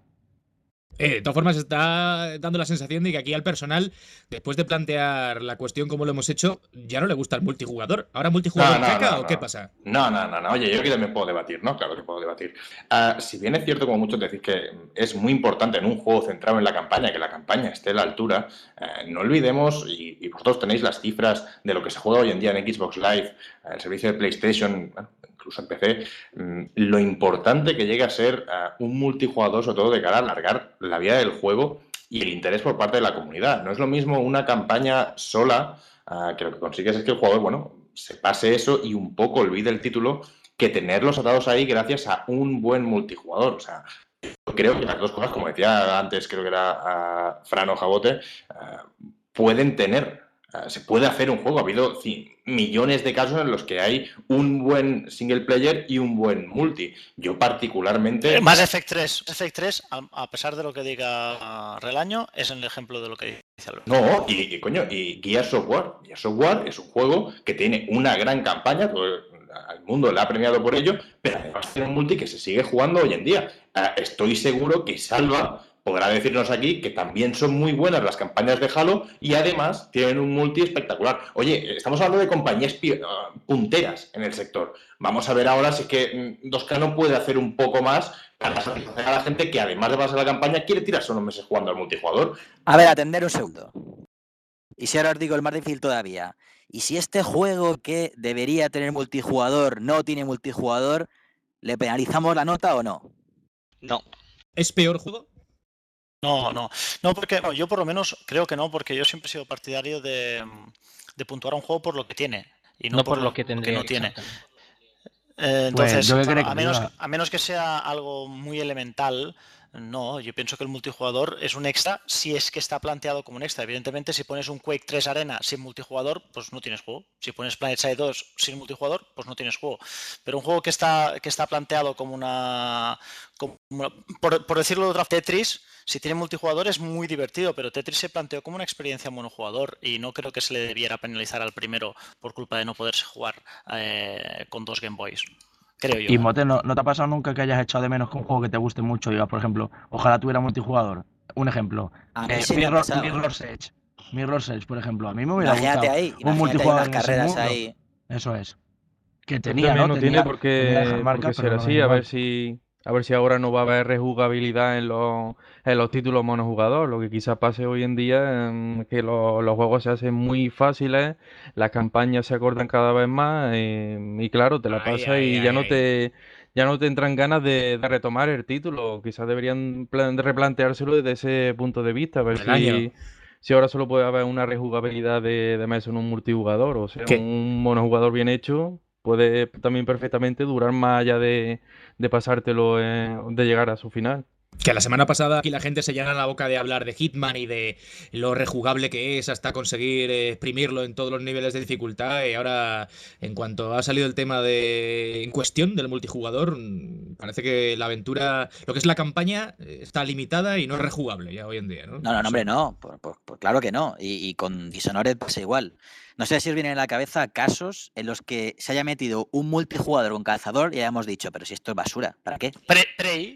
Eh, de todas formas, está dando la sensación de que aquí al personal, después de plantear la cuestión como lo hemos hecho, ya no le gusta el multijugador. ¿Ahora multijugador No, no, caca no, o no. qué pasa? No, no, no, no. Oye, yo aquí también puedo debatir, ¿no? Claro que puedo debatir. Ah, si bien es cierto, como muchos decís, que es muy importante en un juego centrado en la campaña, que la campaña esté a la altura, eh, no olvidemos, y, y vosotros tenéis las cifras de lo que se juega hoy en día en Xbox Live, el servicio de PlayStation, bueno, incluso en P C, mm, lo importante que llega a ser uh, un multijugador, sobre todo de cara a alargar la vida del juego y el interés por parte de la comunidad. No es lo mismo una campaña sola, uh, que lo que consigues es que el jugador, bueno, se pase eso y un poco olvide el título, que tenerlos atados ahí gracias a un buen multijugador. O sea, yo creo que las dos cosas, como decía antes, creo que era uh, Fran o Jabote, uh, pueden tener, uh, se puede hacer un juego. Ha habido sí, millones de casos en los que hay un buen single player y un buen multi. Yo particularmente... Más Effect tres. Effect tres, a, a pesar de lo que diga Relaño, es el ejemplo de lo que dice Alberto. No, y, y coño, y Gears of War. Gears of War es un juego que tiene una gran campaña, todo el mundo le ha premiado por ello, pero además tiene un multi que se sigue jugando hoy en día. Uh, estoy seguro que Salva podrá decirnos aquí que también son muy buenas las campañas de Halo y además tienen un multi espectacular. Oye, estamos hablando de compañías uh, punteras en el sector. Vamos a ver ahora si es que dos K no puede hacer un poco más para satisfacer a la gente que además de pasar la campaña quiere tirarse unos meses jugando al multijugador. A ver, atender un segundo. Y si ahora os digo el más difícil todavía. Y si este juego que debería tener multijugador no tiene multijugador, ¿le penalizamos la nota o no? No. ¿Es peor juego? No, no. No, porque bueno, yo por lo menos creo que no, porque yo siempre he sido partidario de, de puntuar a un juego por lo que tiene y no, no por, por lo que tendría. Que no tiene. Eh, entonces, pues claro, a, menos, a menos que sea algo muy elemental, no, yo pienso que el multijugador es un extra si es que está planteado como un extra. Evidentemente, si pones un Quake tres Arena sin multijugador, pues no tienes juego. Si pones PlanetSide dos sin multijugador, pues no tienes juego. Pero un juego que está, que está planteado como una... Como una por, por decirlo de otra, Tetris, si tiene multijugador es muy divertido, pero Tetris se planteó como una experiencia monojugador y no creo que se le debiera penalizar al primero por culpa de no poderse jugar eh, con dos Game Boys. Creo yo. Y Mote, ¿no, ¿no te ha pasado nunca que hayas echado de menos que un juego que te guste mucho? Digas, por ejemplo, ojalá tuviera multijugador. Un ejemplo. A Eh, mí sí me ha Mirror, pasado. Mirror's Edge. Mirror's Edge, por ejemplo. A mí me hubiera Imagínate gustado ahí, un multijugador en ese carreras mundo. ahí. Eso es. Que Tenía, tenía, ¿no? no tenía, tiene por qué, tenía marca, por qué ser pero no así. es A igual. ver si a ver si ahora no va a haber rejugabilidad en los, en los títulos monojugador. Lo que quizás pase hoy en día es que lo- los juegos se hacen muy fáciles, las campañas se acortan cada vez más eh, y claro, te la Ay, pasas ay, y ay, ya no ay. te ya no te entran ganas de, de retomar el título. Quizás deberían plan- de replanteárselo desde ese punto de vista, a ver El año. si si ahora solo puede haber una rejugabilidad de, de mesa en un multijugador, o sea, ¿Qué? un monojugador bien hecho puede también perfectamente durar más allá de, de pasártelo, eh, de llegar a su final. Que la semana pasada aquí la gente se llena la boca de hablar de Hitman y de lo rejugable que es hasta conseguir eh, exprimirlo en todos los niveles de dificultad, y ahora, en cuanto ha salido el tema de en cuestión del multijugador, mm, parece que la aventura, lo que es la campaña, eh, está limitada y no es rejugable ya hoy en día, ¿no? No, no, no, hombre, Eso- no. Pues, pues- pues claro que no. Y, y con Dishonored pasa igual. No sé si os vienen en la cabeza casos en los que se haya metido un multijugador con calzador y hayamos dicho, pero si esto es basura, ¿para qué? Pre- Prey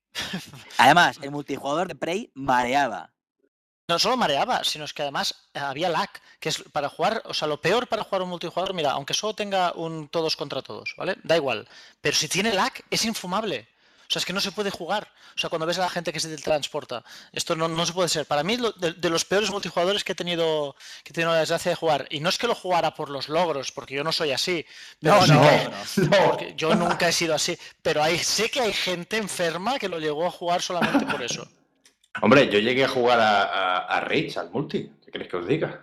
Además, el multijugador de Prey mareaba. no solo mareaba, sino es que además había lag, que es para jugar, o sea, lo peor para jugar un multijugador, mira, aunque solo tenga un todos contra todos, ¿vale? Da igual. Pero si tiene lag, es infumable. O sea, es que no se puede jugar. O sea, cuando ves a la gente que se teletransporta, esto no, no se puede ser. Para mí, lo- de, de los peores multijugadores que he tenido que he tenido la desgracia de jugar, y no es que lo jugara por los logros, porque yo no soy así. Pero No, sí no, que- no. porque yo nunca he sido así. Pero hay, sé que hay gente enferma que lo llegó a jugar solamente por eso. Hombre, yo llegué a jugar a, a, a Rage, al multi. ¿Qué queréis que os diga?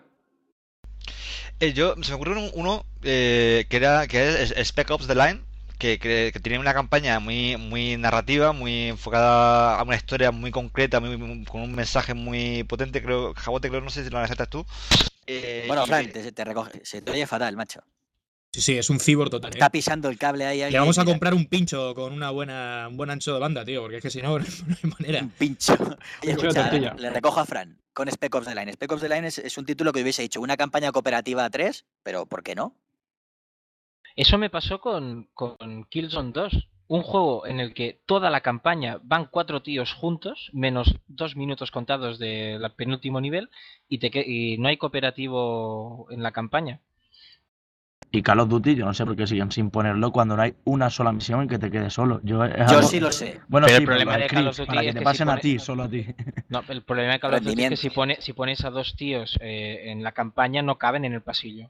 Eh, yo, se me ocurrió un- uno eh, que era que es Spec Ops The Line, que, que, que tiene una campaña muy muy narrativa, muy enfocada a una historia muy concreta, muy, muy- con un mensaje muy potente. Creo, Jabote, creo, no sé si lo aceptas tú. Eh, Bueno, y- Frank, te, te recoge, se te oye fatal, macho. Sí, sí, es un cibor total, ¿eh? Está pisando el cable ahí. Le alguien, vamos a mira, comprar un pincho con una buena, un buen ancho de banda, tío, porque es que si no, no hay manera. un pincho. Oye, de escucha, tortilla. le recojo a Fran con Spec Ops The Line. Spec Ops The Line es, es un título que hubiese dicho una campaña cooperativa a tres, pero ¿por qué no? Eso me pasó con, con Killzone dos. Un juego en el que toda la campaña van cuatro tíos juntos, menos dos minutos contados del penúltimo nivel, y, te, que- y no hay cooperativo en la campaña. Y Call of Duty, yo no sé por qué siguen sin ponerlo cuando no hay una sola misión en que te quedes solo. Yo, es Yo algo- sí lo sé. Bueno, Pero sí, el problema para de el Call of Clips, Duty para que es te que pasen si a pone- ti, solo a ti. No, el problema de Call of Duty es que Rendimiento. si, pone, si pones a dos tíos eh, en la campaña no caben en el pasillo.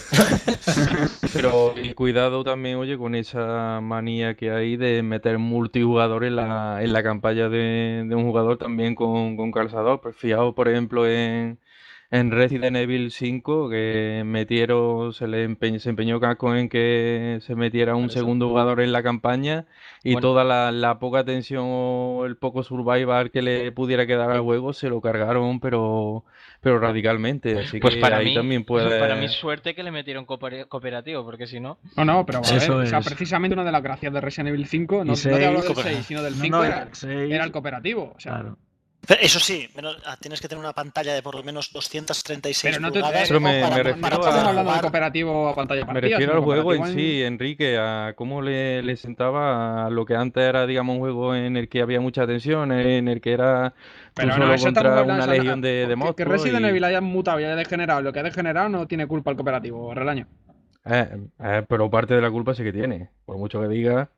Pero y cuidado también, oye, con esa manía que hay de meter multijugador en la, en la campaña de, de un jugador también con, con calzador. Pues fijaos, por ejemplo, en, en Resident Evil cinco, que metieron, se le empeñó, se empeñó Capcom en que se metiera un segundo jugador en la campaña y Bueno. toda la, la poca tensión o el poco survival que le pudiera quedar al juego se lo cargaron, pero, pero radicalmente. Así Pues que para ahí mí, también puede... para mi suerte que le metieron cooper- cooperativo, porque si no... No, no, pero a ver, Eso o sea, es. precisamente una de las gracias de Resident Evil cinco, no, Y no te hablo del seis, seis, sino del no, cinco, no, era, el seis, era el cooperativo. O sea, claro. Pero eso sí, menos- ah, tienes que tener una pantalla de por lo menos doscientas treinta y seis pero no te, pulgadas. Pero me- para- me para refiero no poder estamos hablando de jugar. cooperativo a pantalla Me partida, refiero sino al juego en cooperativo sí, Enrique, a cómo le, le sentaba a lo que antes era, digamos, un juego en el que había mucha tensión, en el que era tú Pero no, solo eso estamos contra hablando. una o sea, legión de, de que- que monstruos. Resident y- Evil haya mutado y haya degenerado lo que ha degenerado no tiene culpa el cooperativo, Relaño. Eh, eh, pero parte de la culpa sí que tiene, por mucho que diga.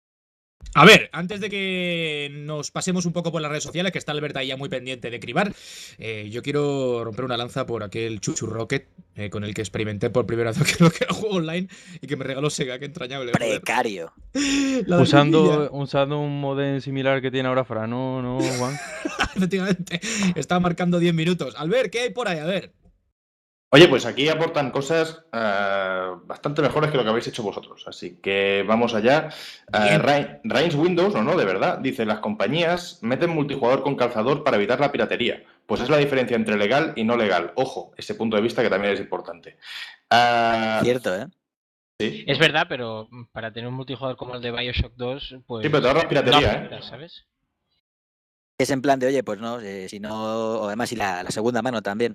A ver, antes de que nos pasemos un poco por las redes sociales, que está Albert ahí ya muy pendiente de cribar, eh, yo quiero romper una lanza por aquel Chuchu Rocket eh, con el que experimenté por primera vez que lo que era juego online y que me regaló Sega, qué entrañable. joder. Precario. La de Usando, Riquilla. usando un modem similar que tiene ahora Fran, ¿no, no, Juan? Efectivamente, está marcando diez minutos. Albert, ¿qué hay por ahí? A ver. Oye, pues aquí aportan cosas eh, bastante mejores que lo que habéis hecho vosotros. Así que vamos allá. Eh, Rain- Rains Windows, no, no, de verdad. Dice, las compañías meten multijugador con calzador para evitar la piratería. Pues es la diferencia entre legal y no legal. Ojo, ese punto de vista que también es importante. Ah, Cierto, ¿eh? sí. Es verdad, pero para tener un multijugador como el de Bioshock dos, pues... Sí, pero te ahorras piratería, no ¿eh? afecta, ¿sabes? Es en plan de, oye, pues no, eh, si no, o además y la, la segunda mano también.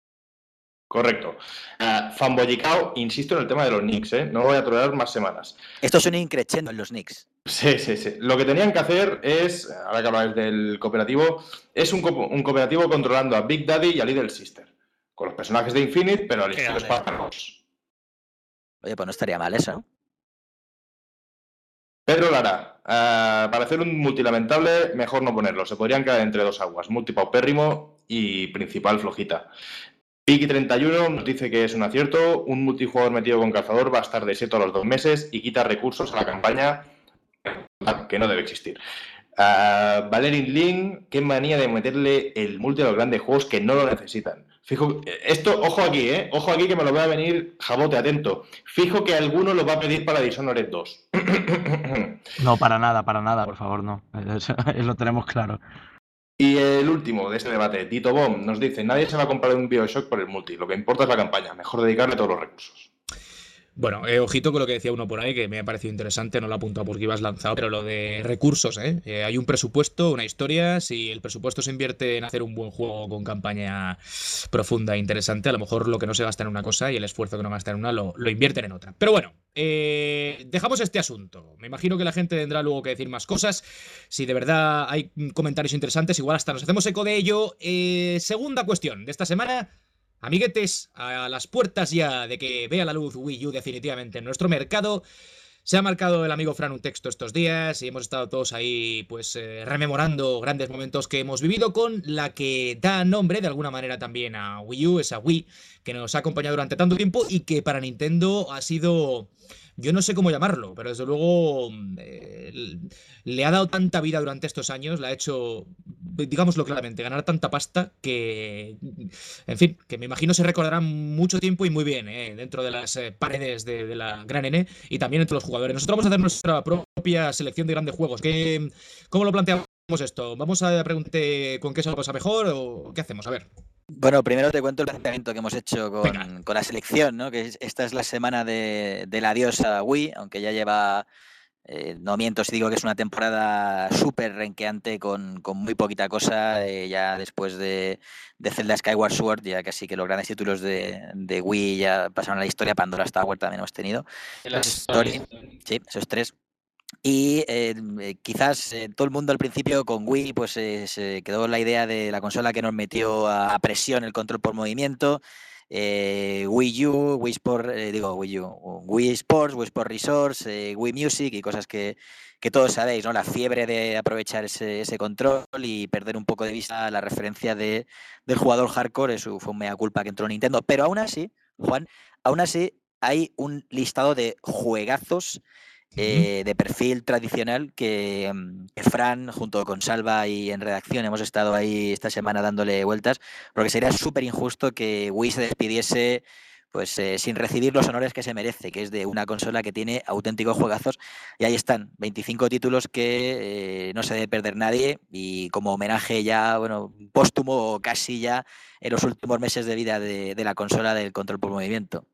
Correcto. Uh, Fanboyicao, insisto en el tema de los nicks, ¿eh? No voy a tolerar más semanas. Esto es un increchendo en los nicks. Sí, sí, sí. Lo que tenían que hacer es, ahora que habláis del cooperativo, es un, co- un cooperativo controlando a Big Daddy y a Little Sister. Con los personajes de Infinite, pero al estilo grande. Spartacus. Oye, pues no estaría mal eso, ¿no? Pedro Lara, uh, para hacer un multilamentable, mejor no ponerlo. Se podrían quedar entre dos aguas, multipaupérrimo y principal flojita. Piki treinta y uno nos dice que es un acierto. Un multijugador metido con cazador va a estar desierto a los dos meses y quita recursos a la campaña que no debe existir. Uh, Valerin Lin, qué manía de meterle el multi a los grandes juegos que no lo necesitan. Fijo, esto, ojo aquí, eh, ojo aquí que me lo va a venir Jabote, atento. Fijo que alguno lo va a pedir para Dishonored dos. No, para nada, para nada, por favor, no. Eso, eso lo tenemos claro. Y el último de este debate, Tito Bomb, nos dice, nadie se va a comprar un Bioshock por el multi, lo que importa es la campaña, mejor dedicarle todos los recursos. Bueno, eh, ojito con lo que decía uno por ahí, que me ha parecido interesante, no lo he apuntado porque ibas lanzado, pero lo de recursos, ¿eh? Eh, hay un presupuesto, una historia, si el presupuesto se invierte en hacer un buen juego con campaña profunda e interesante, a lo mejor lo que no se gasta en una cosa y el esfuerzo que no gasta en una lo, lo invierten en otra. Pero bueno, eh, dejamos este asunto. Me imagino que la gente tendrá luego que decir más cosas. Si de verdad hay comentarios interesantes, igual hasta nos hacemos eco de ello. Eh, segunda cuestión de esta semana. Amiguetes, a las puertas ya de que vea la luz Wii U definitivamente en nuestro mercado, se ha marcado el amigo Fran un texto estos días y hemos estado todos ahí pues eh, rememorando grandes momentos que hemos vivido con la que da nombre de alguna manera también a Wii U, esa Wii que nos ha acompañado durante tanto tiempo y que para Nintendo ha sido... Yo no sé cómo llamarlo, pero desde luego eh, le ha dado tanta vida durante estos años, le ha hecho, digámoslo claramente, ganar tanta pasta que, en fin, que me imagino se recordará mucho tiempo y muy bien eh, dentro de las eh, paredes de, de la gran N y también entre los jugadores. Nosotros vamos a hacer nuestra propia selección de grandes juegos. ¿Qué, ¿Cómo lo planteamos esto? ¿Vamos a preguntar con qué se lo pasa mejor o qué hacemos? A ver. Bueno, primero te cuento el planteamiento que hemos hecho con, con la selección, ¿no? Que es, esta es la semana de, del adiós a Wii, aunque ya lleva, eh, no miento si digo que es una temporada súper renqueante con, con muy poquita cosa, eh, ya después de, de Zelda Skyward Sword, ya casi que los grandes títulos de, de Wii ya pasaron a la historia, Pandora's Tower también hemos tenido. Story, sí, esos tres. Y eh, quizás eh, todo el mundo al principio con Wii pues eh, se quedó la idea de la consola que nos metió a, a presión el control por movimiento, eh, Wii U, Wii Sport, eh, digo Wii U, Wii Sports, Wii Sport Resorts, eh, Wii Music y cosas que, que todos sabéis, ¿no? La fiebre de aprovechar ese, ese control y perder un poco de vista la referencia de, del jugador hardcore, eso fue un mea culpa que entró Nintendo, pero aún así, Juan, aún así hay un listado de juegazos eh, de perfil tradicional que, que Fran, junto con Salva y en redacción, hemos estado ahí esta semana dándole vueltas, porque sería súper injusto que Wii se despidiese pues eh, sin recibir los honores que se merece, que es de una consola que tiene auténticos juegazos, y ahí están, veinticinco títulos que eh, no se debe perder nadie, y como homenaje ya, bueno, póstumo o casi ya en los últimos meses de vida de, de la consola del control por movimiento.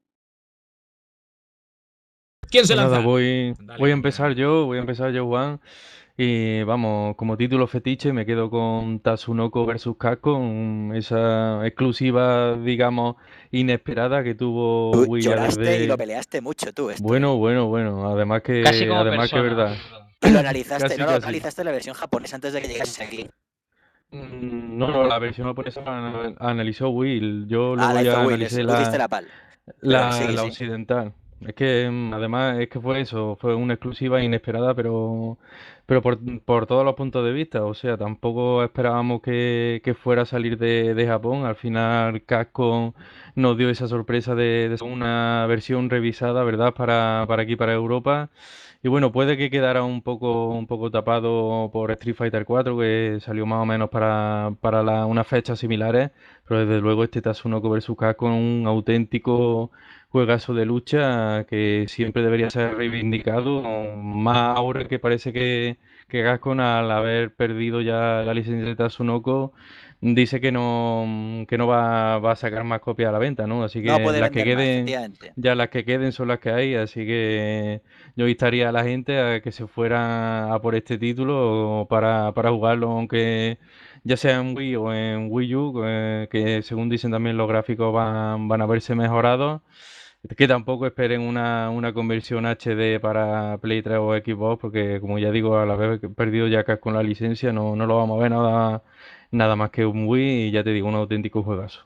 ¿Quién se Pues lanza? nada, voy, Dale, voy a Juan. empezar yo, voy a empezar yo, Juan. Y vamos, como título fetiche me quedo con Tatsunoko versus Capcom, esa exclusiva, digamos, inesperada que tuvo Tú Wii ya lloraste y lo desde... peleaste mucho tú esto, Bueno, ¿eh? bueno, bueno, además Casi que, como además que es persona. verdad, Y lo analizaste, casi, no, no, casi. analizaste la versión japonesa antes de que llegases aquí. Mm, No, no, la versión japonesa la analizó Will. Yo Ah, luego la hizo ya Will, eso. analicé Tú hiciste la, la pal. Pero bueno, la, sigue, la sí. occidental. Es que mm, además es que fue eso, fue una exclusiva inesperada, pero, pero por, por todos los puntos de vista. O sea, tampoco esperábamos que, que fuera a salir de, de Japón. Al final Capcom nos dio esa sorpresa de, de una versión revisada, ¿verdad? Para, para aquí, para Europa. Y bueno, puede que quedara un poco, un poco tapado por Street Fighter cuatro, que salió más o menos para, para la- unas fechas similares, pero desde luego este Tatsunoko versus. Capcom un auténtico juegazo de lucha que siempre debería ser reivindicado, más ahora que parece que, que Capcom, al haber perdido ya la licencia de Tatsunoko, dice que no, que no va, va a sacar más copias a la venta, ¿no? Así No que puede las que vender más, queden, efectivamente. ya las que queden son las que hay, así que yo instaría a la gente a que se fuera a por este título para, para jugarlo, aunque ya sea en Wii o en Wii U, eh, que según dicen también los gráficos van, van a verse mejorados. Que tampoco esperen una, una conversión H D para Play tres o Xbox, porque como ya digo, a la vez que he perdido ya con la licencia, no, no lo vamos a ver nada, nada más que un Wii y ya te digo, un auténtico juegazo.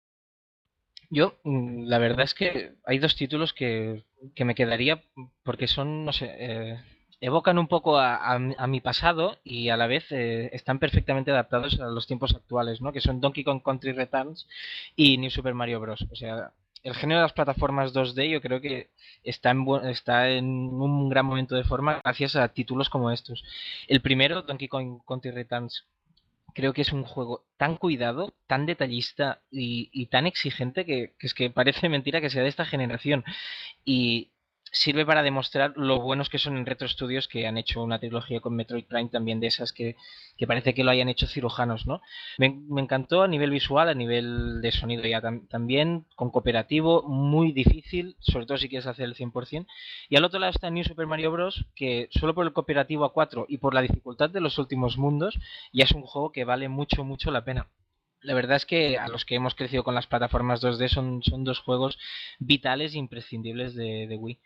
Yo, mm, la verdad es que hay dos títulos que, que me quedaría porque son, no sé, eh, evocan un poco a, a mi a mi pasado y a la vez eh, están perfectamente adaptados a los tiempos actuales, ¿no? Que son Donkey Kong Country Returns y New Super Mario Bros. O sea, el género de las plataformas dos D yo creo que está en, bu- está en un gran momento de forma gracias a títulos como estos. El primero, Donkey Kong Country Returns, creo que es un juego tan cuidado, tan detallista y, y tan exigente que, que es que parece mentira que sea de esta generación. Y sirve para demostrar lo buenos que son en Retro Studios, que han hecho una trilogía con Metroid Prime también de esas que, que parece que lo hayan hecho cirujanos, ¿no? Me, me encantó a nivel visual, a nivel de sonido ya tam, también, con cooperativo, muy difícil, sobre todo si quieres hacer el cien por ciento. Y al otro lado está New Super Mario Bros., que solo por el cooperativo a cuatro y por la dificultad de los últimos mundos, ya es un juego que vale mucho, mucho la pena. La verdad es que a los que hemos crecido con las plataformas dos D son, son dos juegos vitales e imprescindibles de, de Wii.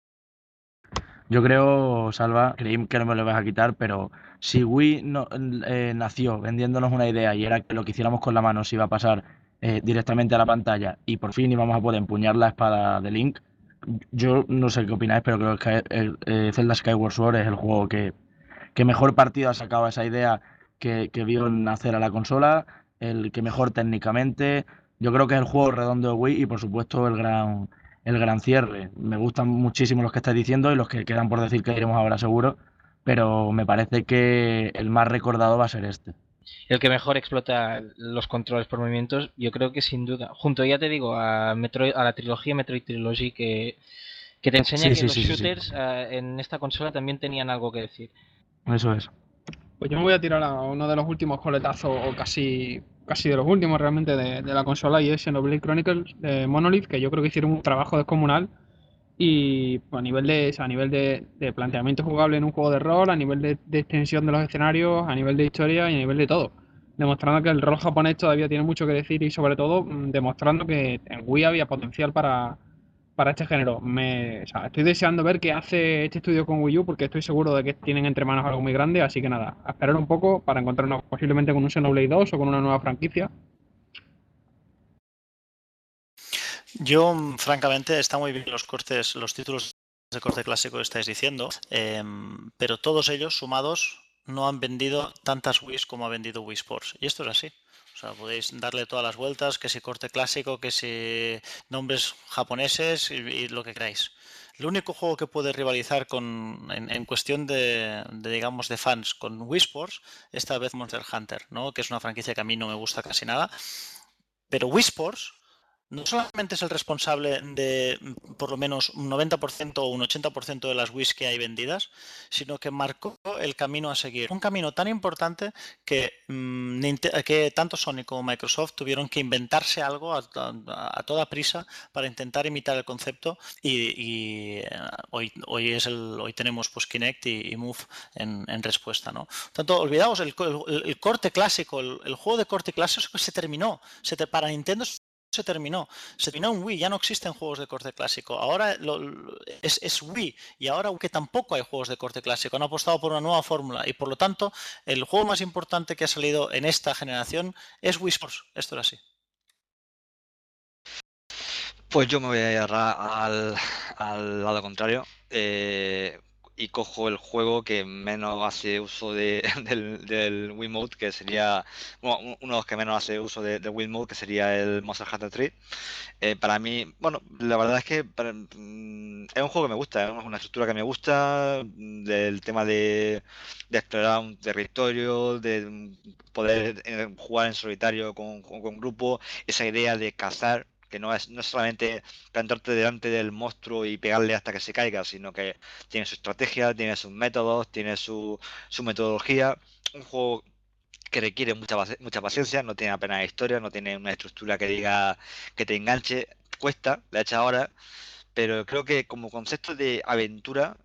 Yo creo, Salva, creí que no me lo vas a quitar, pero si Wii no, eh, nació vendiéndonos una idea y era que lo que hiciéramos con la mano se iba a pasar eh, directamente a la pantalla y por fin íbamos a poder empuñar la espada de Link, yo no sé qué opináis, pero creo que el, eh, Zelda Skyward Sword es el juego que, que mejor partido ha sacado a esa idea que, que vio nacer a la consola, el que mejor técnicamente. Yo creo que es el juego redondo de Wii y por supuesto el gran, el gran cierre. Me gustan muchísimo los que estáis diciendo y los que quedan por decir que iremos ahora seguro, pero me parece que el más recordado va a ser este. El que mejor explota los controles por movimientos, yo creo que sin duda. Junto, ya te digo, a, Metroid, a la trilogía Metroid Trilogy, que, que te enseña Sí, que sí, los sí, sí, sí. shooters uh, en esta consola también tenían algo que decir. Eso es. Pues yo me voy a tirar a uno de los últimos coletazos, o casi, casi de los últimos realmente, de, de la consola, y es Xenoblade Chronicles de Monolith, que yo creo que hicieron un trabajo descomunal. Y pues, a nivel de, o sea, a nivel de, de planteamiento jugable en un juego de rol, a nivel de, de extensión de los escenarios, a nivel de historia y a nivel de todo. Demostrando que el rol japonés todavía tiene mucho que decir y sobre todo mm, demostrando que en Wii había potencial para, para este género. Me, o sea, estoy deseando ver qué hace este estudio con Wii U porque estoy seguro de que tienen entre manos algo muy grande, así que nada, a esperar un poco para encontrarnos posiblemente con un Xenoblade dos o con una nueva franquicia. Yo, francamente, está muy bien los cortes, los títulos de corte clásico que estáis diciendo, eh, pero todos ellos sumados no han vendido tantas Wii's como ha vendido Wii Sports. Y esto es así. O O sea, podéis darle todas las vueltas, que si corte clásico, que si nombres japoneses y, y lo que queráis. El único juego que puede rivalizar con en, en cuestión de, de, digamos, de fans con Wii Sports, esta vez Monster Hunter, ¿no? Que es una franquicia que a mí no me gusta casi nada. Pero Wii Sports no solamente es el responsable de por lo menos un noventa por ciento o un ochenta por ciento de las Wiis que hay vendidas, sino que marcó el camino a seguir. Un camino tan importante que, mmm, que tanto Sony como Microsoft tuvieron que inventarse algo a, a, a toda prisa para intentar imitar el concepto y, y hoy, hoy, es el, hoy tenemos pues, Kinect y, y Move en, en respuesta, ¿no? Tanto, olvidaos, el, el, el corte clásico, el, el juego de corte clásico se terminó. Se te, para Nintendo se terminó, se terminó en Wii, ya no existen juegos de corte clásico, ahora lo, lo, es, es Wii y ahora aunque tampoco hay juegos de corte clásico, han apostado por una nueva fórmula y por lo tanto el juego más importante que ha salido en esta generación es Wii Sports, esto era así. Pues yo me voy a ir al, al lado contrario eh, y cojo el juego que menos hace uso de, del, del Wiimote, que sería bueno, uno de los que menos hace uso de, del Wiimote, que sería el Monster Hunter tres. Eh, para mí, bueno, la verdad es que para, mm, es un juego que me gusta, es una estructura que me gusta, del tema de, de explorar un territorio, de poder eh, jugar en solitario con, con, con grupo, esa idea de cazar, que no es, no es solamente plantarte delante del monstruo y pegarle hasta que se caiga, sino que tiene su estrategia, tiene sus métodos, tiene su, su metodología. Un juego que requiere mucha, mucha paciencia, no tiene apenas historia, no tiene una estructura que diga que te enganche, cuesta, la hecha ahora, pero creo que como concepto de aventura,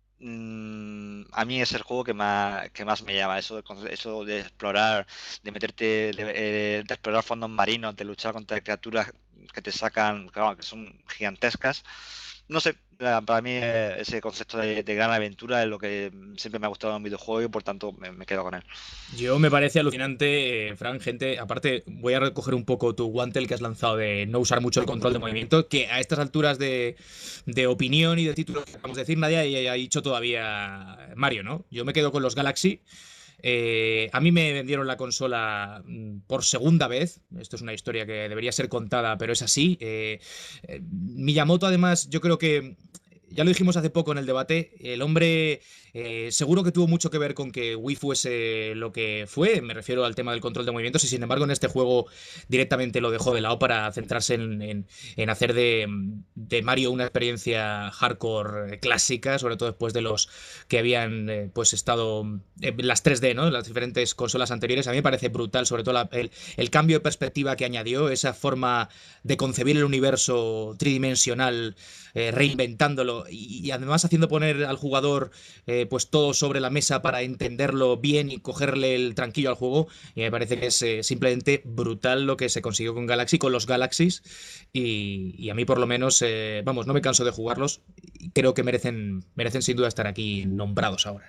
mmm, a mí es el juego que más, que más me llama, eso, eso de explorar, de meterte, de, de explorar fondos marinos, de luchar contra criaturas que te sacan, claro, que son gigantescas. No sé, para mí ese concepto de, de gran aventura es lo que siempre me ha gustado en un videojuego y por tanto me, me quedo con él. Yo me parece alucinante, eh, Fran, gente, aparte voy a recoger un poco tu guante, el que has lanzado de no usar mucho el control de movimiento, que a estas alturas de, de opinión y de títulos que vamos a decir, nadie ha dicho todavía Mario, ¿no? Yo me quedo con los Galaxy. Eh, a mí me vendieron la consola por segunda vez. Esto es una historia que debería ser contada, pero es así. Eh, eh, Miyamoto, además, yo creo que ya lo dijimos hace poco en el debate, el hombre eh, seguro que tuvo mucho que ver con que Wii fuese lo que fue, me refiero al tema del control de movimientos, y sin embargo en este juego directamente lo dejó de lado para centrarse en, en, en hacer de, de Mario una experiencia hardcore clásica, sobre todo después de los que habían eh, pues estado en las tres D, ¿no? En las diferentes consolas anteriores. A mí me parece brutal, sobre todo la, el, el cambio de perspectiva que añadió, esa forma de concebir el universo tridimensional, eh, reinventándolo y, y además haciendo poner al jugador eh, pues todo sobre la mesa para entenderlo bien y cogerle el tranquillo al juego. Y me parece que es eh, simplemente brutal lo que se consiguió con Galaxy, con los Galaxies, y, y a mí por lo menos, eh, vamos, no me canso de jugarlos y creo que merecen, merecen sin duda estar aquí nombrados ahora.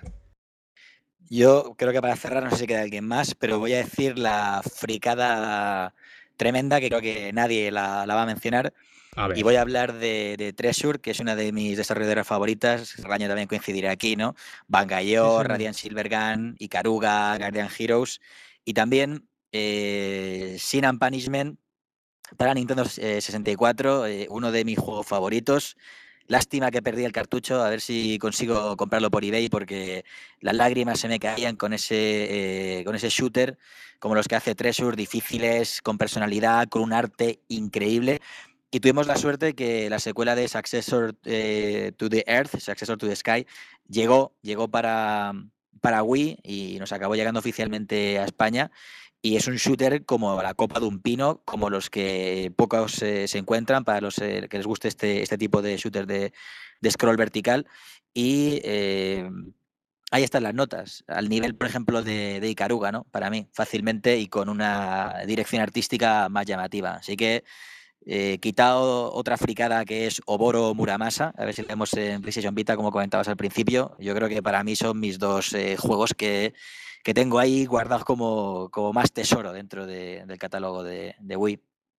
Yo creo que para cerrar, no sé si queda alguien más, pero voy a decir la fricada tremenda que creo que nadie la, la va a mencionar. A ver. Y voy a hablar de, de Treasure, que es una de mis desarrolladoras favoritas. El año también coincidirá aquí, ¿no? Bangalore, sí, sí. Radiant Silvergun, Ikaruga, Guardian Heroes. Y también eh, Sin and Punishment para Nintendo eh, sesenta y cuatro, eh, uno de mis juegos favoritos. Lástima que perdí el cartucho, a ver si consigo comprarlo por eBay, porque las lágrimas se me caían con ese, eh, con ese shooter, como los que hace Treasure, difíciles, con personalidad, con un arte increíble. Y tuvimos la suerte que la secuela de Successor eh, to the Earth, Successor to the Sky, llegó, llegó para, para Wii y nos acabó llegando oficialmente a España. Y es un shooter como la copa de un pino, como los que pocos eh, se encuentran, para los eh, que les guste este, este tipo de shooter de, de scroll vertical. Y eh, ahí están las notas, al nivel, por ejemplo, de, de Ikaruga, ¿no? Para mí, fácilmente, y con una dirección artística más llamativa. Así que eh, quitado otra fricada que es Oboro Muramasa, a ver si tenemos en PlayStation Vita, como comentabas al principio. Yo creo que para mí son mis dos eh, juegos que... que tengo ahí guardados como, como más tesoro dentro de, del catálogo de, de Wii.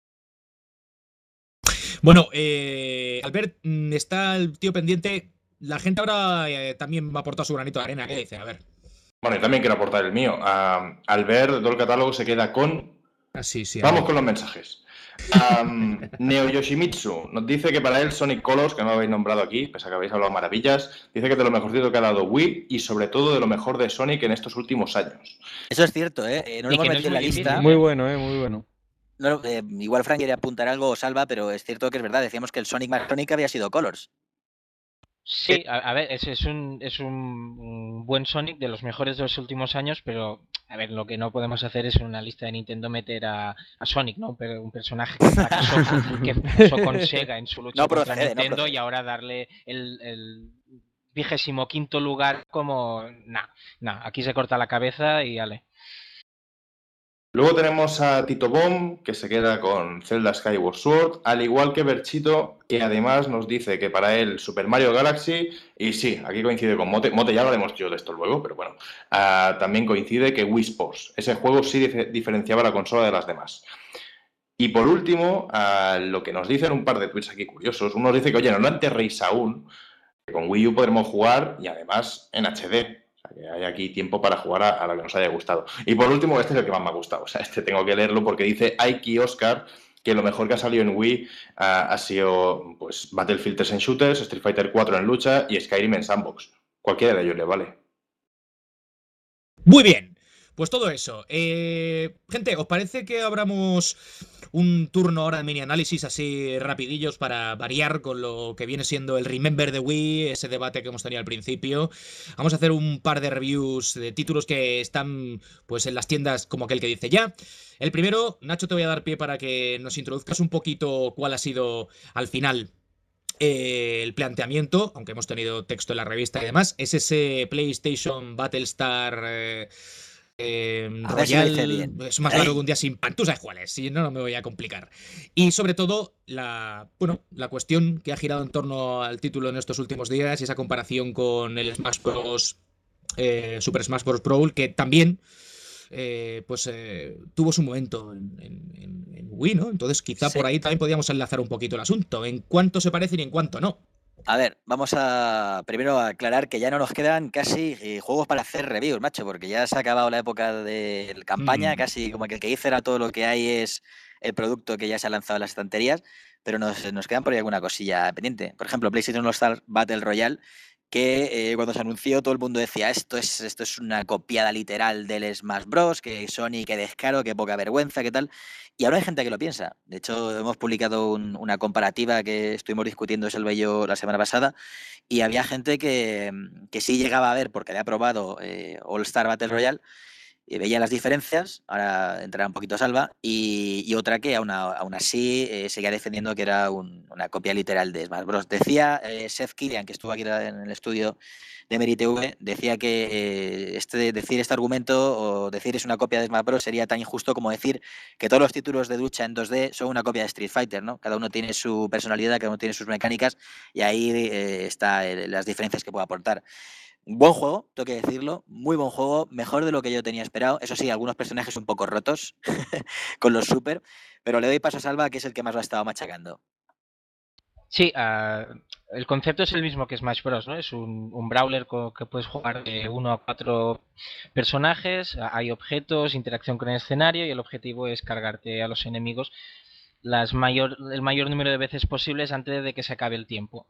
Bueno, eh, Albert, está el tío pendiente. La gente ahora eh, también va a aportar su granito de arena. ¿Qué dice? A ver. Bueno, yo también quiero aportar el mío. Uh, Albert, todo el catálogo se queda con Así, sí. Vamos con los mensajes. Um, Neo Yoshimitsu nos dice que para él Sonic Colors, que no lo habéis nombrado aquí, pese a que habéis hablado maravillas, dice que es de lo mejorcito que ha dado Wii y sobre todo de lo mejor de Sonic en estos últimos años. Eso es cierto, ¿eh? eh no lo hemos metido en la lista. Muy bueno, ¿eh? Muy bueno. No, eh, igual Frank quiere apuntar algo o Salva, pero es cierto que es verdad. Decíamos que el Sonic más Sonic había sido Colors. Sí, a, a ver, es, es, un, es un, un buen Sonic de los mejores de los últimos años, pero a ver, lo que no podemos hacer es en una lista de Nintendo meter a, a Sonic, ¿no? Pero un personaje que fracasó, que fracasó con Sega en su lucha no contra procede, Nintendo no y ahora darle el, el vigésimo quinto lugar como... Nah, nah, aquí se corta la cabeza y ale. Luego tenemos a Tito Bomb, que se queda con Zelda Skyward Sword, al igual que Berchito, que además nos dice que para él Super Mario Galaxy, y sí, aquí coincide con Mote, Mote ya hablaremos yo de esto luego, pero bueno, uh, también coincide que Wii Sports, ese juego sí dif- diferenciaba la consola de las demás. Y por último, uh, lo que nos dicen un par de tweets aquí curiosos, uno nos dice que, oye, no lo enterréis aún, que con Wii U podremos jugar y además en H D. Que hay aquí tiempo para jugar a, a lo que nos haya gustado. Y por último, este es el que más me ha gustado. O sea, este tengo que leerlo porque dice Aiki Oscar que lo mejor que ha salido en Wii uh, ha sido pues Battlefield tres en shooters, Street Fighter cuatro en lucha y Skyrim en sandbox. Cualquiera de ellos le vale. Muy bien. Pues todo eso. Eh, gente, ¿os parece que abramos un turno ahora de mini análisis así rapidillos para variar con lo que viene siendo el Remember de Wii, ese debate que hemos tenido al principio? Vamos a hacer un par de reviews de títulos que están pues en las tiendas como aquel que dice ya. El primero, Nacho, te voy a dar pie para que nos introduzcas un poquito cuál ha sido al final Eh, el planteamiento, aunque hemos tenido texto en la revista y demás, es ese PlayStation Battlestar eh, eh, Royal. Si es más largo que un día sin pan. Tú sabes cuál es, si no, no me voy a complicar. Y sobre todo, la, bueno, la cuestión que ha girado en torno al título en estos últimos días y esa comparación con el Smash Bros. Eh, Super Smash Bros. Brawl, que también Eh, pues eh, tuvo su momento en, en, en Wii, ¿no? Entonces quizá sí. por ahí también podíamos enlazar un poquito el asunto, en cuánto se parecen y en cuánto no. A ver, vamos a primero a aclarar que ya no nos quedan casi eh, juegos para hacer reviews, macho, porque ya se ha acabado la época de campaña, mm. casi como que el que dice era todo lo que hay es el producto que ya se ha lanzado en las estanterías, pero nos, nos quedan por ahí alguna cosilla pendiente. Por ejemplo, PlayStation All-Star Battle Royale, que eh, cuando se anunció todo el mundo decía esto es, esto es una copiada literal del Smash Bros, que Sony, que descaro, que poca vergüenza, que tal. Y ahora hay gente que lo piensa. De hecho, hemos publicado un, una comparativa que estuvimos discutiendo Selva y yo la semana pasada, y había gente que, que sí llegaba a ver, porque había probado eh, All Star Battle Royale, y veía las diferencias, ahora entrará un poquito Salva, y, y otra que aún, aún así eh, seguía defendiendo que era un, una copia literal de Smash Bros. Decía eh, Seth Killian, que estuvo aquí en el estudio de MeriTV, decía que eh, este, decir este argumento o decir es una copia de Smash Bros. Sería tan injusto como decir que todos los títulos de lucha en dos D son una copia de Street Fighter, ¿no? Cada uno tiene su personalidad, cada uno tiene sus mecánicas, y ahí eh, están eh, las diferencias que puede aportar. Buen juego, tengo que decirlo, muy buen juego, mejor de lo que yo tenía esperado. Eso sí, algunos personajes un poco rotos con los super, pero le doy paso a Salva, que es el que más lo ha estado machacando. Sí, uh, el concepto es el mismo que Smash Bros, ¿no? Es un, un brawler con, que puedes jugar de uno a cuatro personajes, hay objetos, interacción con el escenario, y el objetivo es cargarte a los enemigos las mayor, el mayor número de veces posibles antes de que se acabe el tiempo.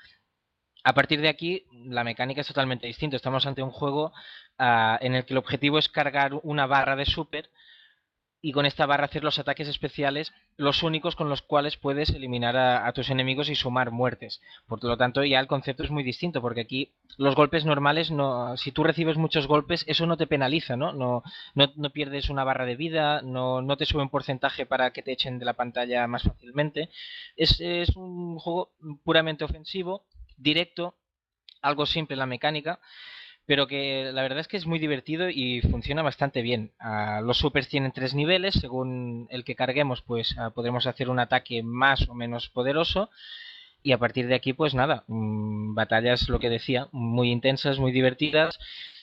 A partir de aquí, la mecánica es totalmente distinta. Estamos ante un juego uh, en el que el objetivo es cargar una barra de super y con esta barra hacer los ataques especiales, los únicos con los cuales puedes eliminar a, a tus enemigos y sumar muertes. Por lo tanto, ya el concepto es muy distinto, porque aquí los golpes normales, no, si tú recibes muchos golpes, eso no te penaliza, ¿no? No, no, no pierdes una barra de vida, no, no te sube un porcentaje para que te echen de la pantalla más fácilmente. Es, es un juego puramente ofensivo, directo, algo simple en la mecánica, pero que la verdad es que es muy divertido y funciona bastante bien. Uh, los supers tienen tres niveles, según el que carguemos pues uh, podremos hacer un ataque más o menos poderoso, y a partir de aquí pues nada, mmm, batallas, lo que decía, muy intensas, muy divertidas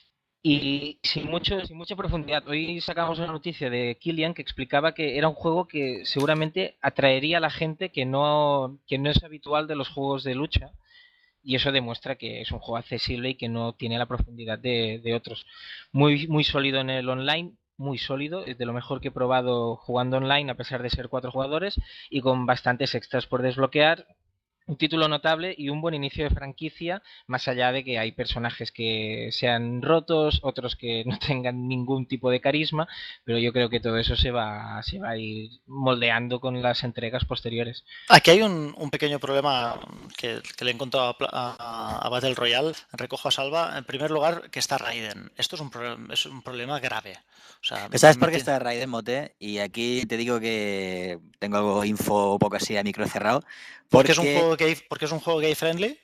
y sin, mucho, sin mucha profundidad. Hoy sacamos una noticia de Killian que explicaba que era un juego que seguramente atraería a la gente que no, que no es habitual de los juegos de lucha. Y eso demuestra que es un juego accesible y que no tiene la profundidad de, de otros. Muy, muy sólido en el online, muy sólido, es de lo mejor que he probado jugando online a pesar de ser cuatro jugadores y con bastantes extras por desbloquear. Un título notable y un buen inicio de franquicia, más allá de que hay personajes que sean rotos, otros que no tengan ningún tipo de carisma, pero yo creo que todo eso se va, se va a ir moldeando con las entregas posteriores. Aquí hay un, un pequeño problema que, que le he encontrado a, a, a Battle Royale, recojo a Salva. En primer lugar, que está Raiden. Esto es un, pro, es un problema grave. O sea, ¿sabes por qué está Raiden, Mote? Y aquí te digo que tengo algo info un poco así a micro cerrado. Porque, porque es un juego gay, porque es un juego gay friendly.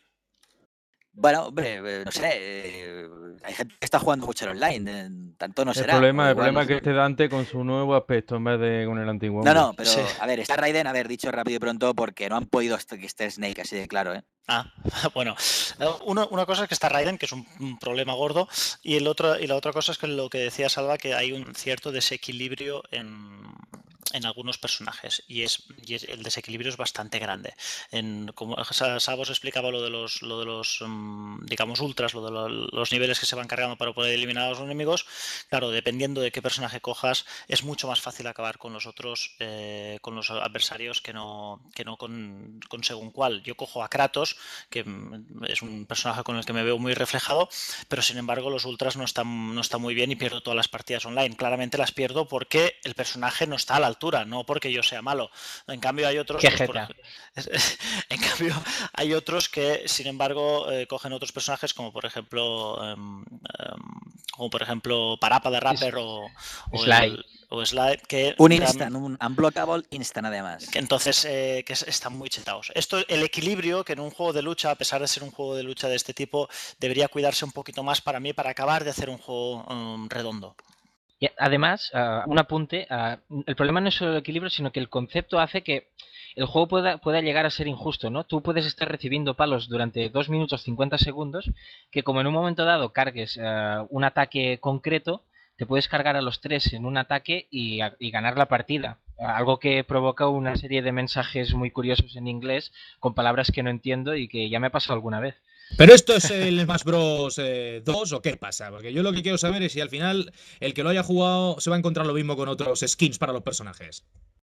Bueno, hombre, no sé, eh, hay gente que está jugando mucho en online, tanto no el será. Problema, el problema es que este Dante con su nuevo aspecto en vez de con el antiguo. No, no, pero sí. A ver, está Raiden, haber dicho rápido y pronto porque no han podido que esté Snake, así de claro, ¿eh? Ah, bueno, una, una cosa es que está Raiden, que es un, un problema gordo, y el otro y la otra cosa es que lo que decía Salva, que hay un cierto desequilibrio en, en algunos personajes, y es, y es el desequilibrio es bastante grande. En, como Salva os explicaba lo de los, lo de los um, digamos, ultras, lo de lo, los niveles que se van cargando para poder eliminar a los enemigos, claro, dependiendo de qué personaje cojas, es mucho más fácil acabar con los otros, eh, con los adversarios que no, que no con, con según cuál. Yo cojo a Kratos, que es un personaje con el que me veo muy reflejado, pero sin embargo los ultras no están, no están muy bien y pierdo todas las partidas online. Claramente las pierdo porque el personaje no está a la altura, no porque yo sea malo. En cambio hay otros... Pues, por, en cambio hay otros que sin embargo eh, cogen otros personajes como por ejemplo um, um, como por ejemplo Parappa de Rapper o, o Sly. El, o Sly, que un instant, un unblockable instant además. Que entonces eh, que están muy chetados. Esto, el equilibrio que en un juego de lucha, a pesar de ser un juego de lucha de este tipo, debería cuidarse un poquito más para mí para acabar de hacer un juego um, redondo. Y además, uh, un apunte, uh, el problema no es solo el equilibrio, sino que el concepto hace que el juego pueda, pueda llegar a ser injusto, ¿no? Tú puedes estar recibiendo palos durante dos minutos cincuenta segundos, que como en un momento dado cargues uh, un ataque concreto, te puedes cargar a los tres en un ataque y, y ganar la partida. Algo que provoca una serie de mensajes muy curiosos en inglés con palabras que no entiendo y que ya me ha pasado alguna vez. ¿Pero esto es el Smash Bros. Eh, dos o qué pasa? Porque yo lo que quiero saber es si al final el que lo haya jugado se va a encontrar lo mismo con otros skins para los personajes.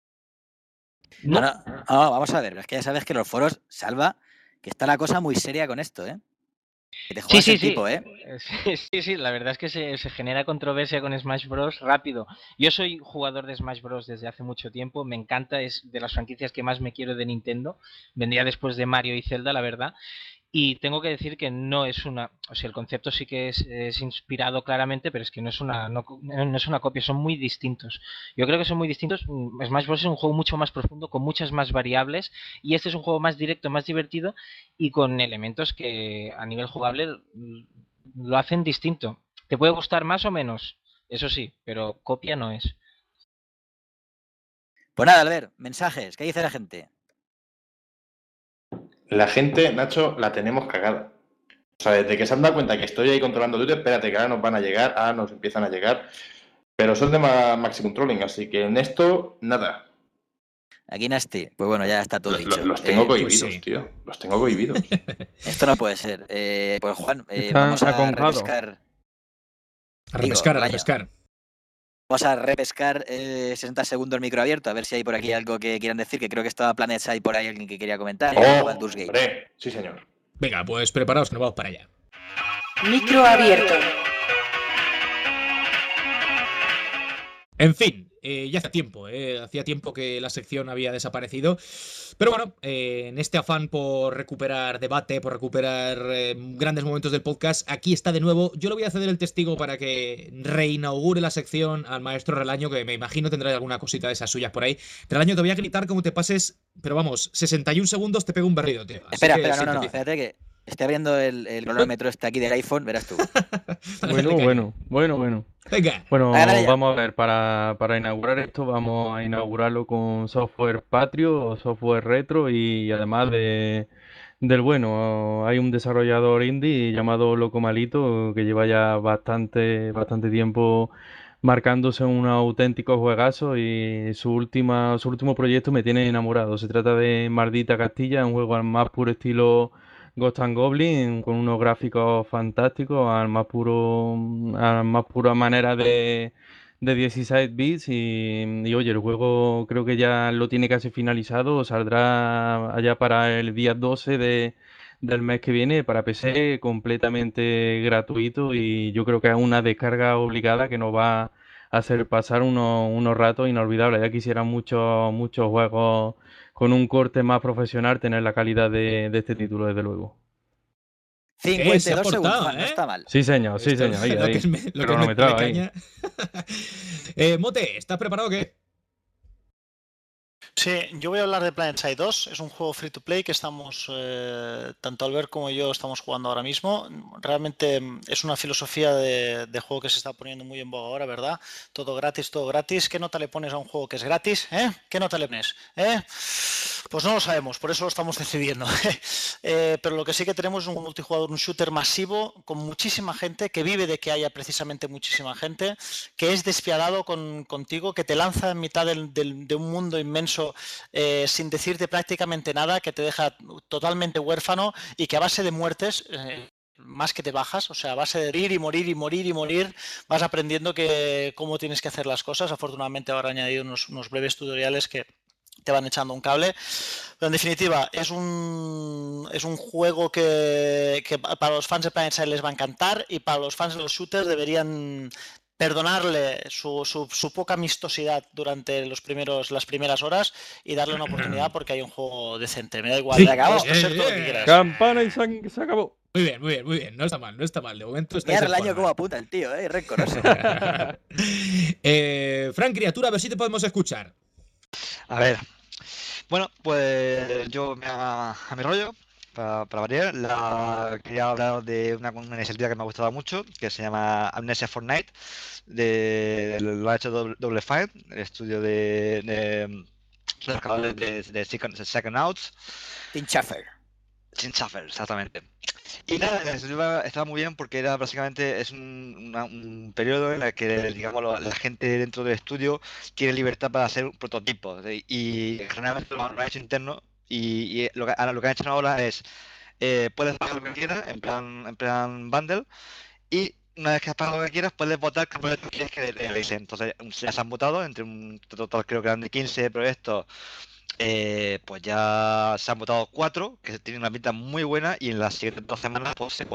No, no, no, vamos a ver, es que ya sabes que los foros, Salva, que está la cosa muy seria con esto, ¿eh? Que te sí, sí, el sí. tipo, ¿eh? sí, sí, sí, la verdad es que se, se genera controversia con Smash Bros. Rápido. Yo soy jugador de Smash Bros. Desde hace mucho tiempo, me encanta, es de las franquicias que más me quiero de Nintendo. Vendría después de Mario y Zelda, la verdad. Y tengo que decir que no es una... O sea, el concepto sí que es, es inspirado claramente, pero es que no es, una, no, no es una copia, son muy distintos. Yo creo que son muy distintos. Smash Bros. Es un juego mucho más profundo, con muchas más variables, y este es un juego más directo, más divertido, y con elementos que a nivel jugable lo hacen distinto. Te puede gustar más o menos, eso sí, pero copia no es. Pues nada, Albert, mensajes, ¿qué dice la gente? La gente, Nacho, la tenemos cagada. O sea, desde que se han dado cuenta que estoy ahí controlando Twitter, espérate que ahora nos van a llegar, ahora nos empiezan a llegar. Pero son de Maximum Trolling, así que en esto, nada. Aquí Nasty, pues bueno, ya está todo los, dicho. Los tengo eh, cohibidos, pues sí. tío. Los tengo cohibidos. Esto no puede ser. Eh, pues Juan, eh, Está vamos a aconjado. repescar. A repescar, Digo, a repescar. Vamos a repescar eh, sesenta segundos el micro abierto, a ver si hay por aquí algo que quieran decir, que creo que estaba PlanetSide por ahí alguien que quería comentar. Oh, Baldur's Gate. hombre, sí, señor. Venga, pues preparaos que nos vamos para allá. Micro abierto. En fin, eh, ya hace tiempo, eh, hacía tiempo que la sección había desaparecido, pero bueno, eh, en este afán por recuperar debate, por recuperar eh, grandes momentos del podcast, aquí está de nuevo. Yo le voy a ceder el testigo para que reinaugure la sección al maestro Relaño, que me imagino tendrá alguna cosita de esas suyas por ahí. Relaño, te voy a gritar como te pases, pero vamos, sesenta y un segundos te pego un berrido, tío. Así Espera, que espera, no, no, no, sintetiza. espérate que estoy abriendo el, el cronómetro este aquí del iPhone, verás tú. Bueno, bueno, bueno, bueno. Venga. Bueno, Dale, dale ya. vamos a ver, para, para inaugurar esto vamos a inaugurarlo con software patrio o software retro y además de del bueno, hay un desarrollador indie llamado Loco Malito que lleva ya bastante, bastante tiempo marcándose un auténtico juegazo y su última, su último proyecto me tiene enamorado. Se trata de Maldita Castilla, un juego al más puro estilo Ghost and Goblin, con unos gráficos fantásticos, al más puro, a la más pura manera de, de dieciséis bits y, y, oye, el juego creo que ya lo tiene casi finalizado, saldrá allá para el día doce de, del mes que viene para P C, completamente gratuito y yo creo que es una descarga obligada que nos va a hacer pasar unos, unos ratos inolvidables. Ya quisieran muchos muchos juegos con un corte más profesional tener la calidad de, de este título, desde luego. cincuenta y dos segundos, ¿eh? No está mal. Sí, señor, sí, Esto, señor. Ahí, lo ahí. que es me, lo que me, me caña. eh, Mote, ¿estás preparado o qué? Sí, yo voy a hablar de PlanetSide dos. Es un juego free to play que estamos, eh, tanto Albert como yo estamos jugando ahora mismo. Realmente es una filosofía de, de juego que se está poniendo muy en boga ahora, ¿verdad? Todo gratis, todo gratis. ¿Qué nota le pones a un juego que es gratis? ¿Eh? ¿Qué nota le pones? ¿Eh? Pues no lo sabemos, por eso lo estamos decidiendo. eh, pero lo que sí que tenemos es un multijugador, un shooter masivo con muchísima gente, que vive de que haya precisamente muchísima gente, que es despiadado con, contigo, que te lanza en mitad del, del, de un mundo inmenso eh, sin decirte prácticamente nada, que te deja totalmente huérfano y que a base de muertes... Eh, más que te bajas, o sea, a base de morir y morir y morir y morir, vas aprendiendo que cómo tienes que hacer las cosas. Afortunadamente ahora he añadido unos, unos breves tutoriales que te van echando un cable, pero en definitiva es un es un juego que, que para los fans de PlanetSide les va a encantar y para los fans de los shooters deberían perdonarle su, su, su poca amistosidad durante los primeros las primeras horas y darle una oportunidad porque hay un juego decente. Me da igual, sí. te acabas, eh, ser todo lo que quieras. Campana y se, se acabó. Muy bien, muy bien, muy bien. No está mal, no está mal. De momento está. Mira el año como apunta el tío, eh, rencoroso. eh, Frank, criatura, a ver si te podemos escuchar. A ver, bueno, pues yo me a, a mi rollo, para, para variar, la, quería hablar de una, una iniciativa que me ha gustado mucho, que se llama Amnesia Fortnite, de, de lo ha hecho Double Fine, el estudio de, de, de los creadores de, de Second, Second Outs. Tim Schafer. Tim Schafer, exactamente. Y nada, la iniciativa estaba muy bien porque era básicamente es un, una, un periodo en el que, digamos, la, la gente dentro del estudio tiene libertad para hacer prototipos y, y generalmente lo han hecho interno y, y lo, que, lo que han hecho ahora es eh, puedes pagar lo que quieras en plan, en plan bundle y una vez que has pagado lo que quieras puedes votar qué proyectos quieres que realicen. Entonces ya se han votado entre un total creo que eran de quince proyectos. Eh, pues ya se han votado cuatro que tienen una pinta muy buena y en las siguientes dos semanas pues se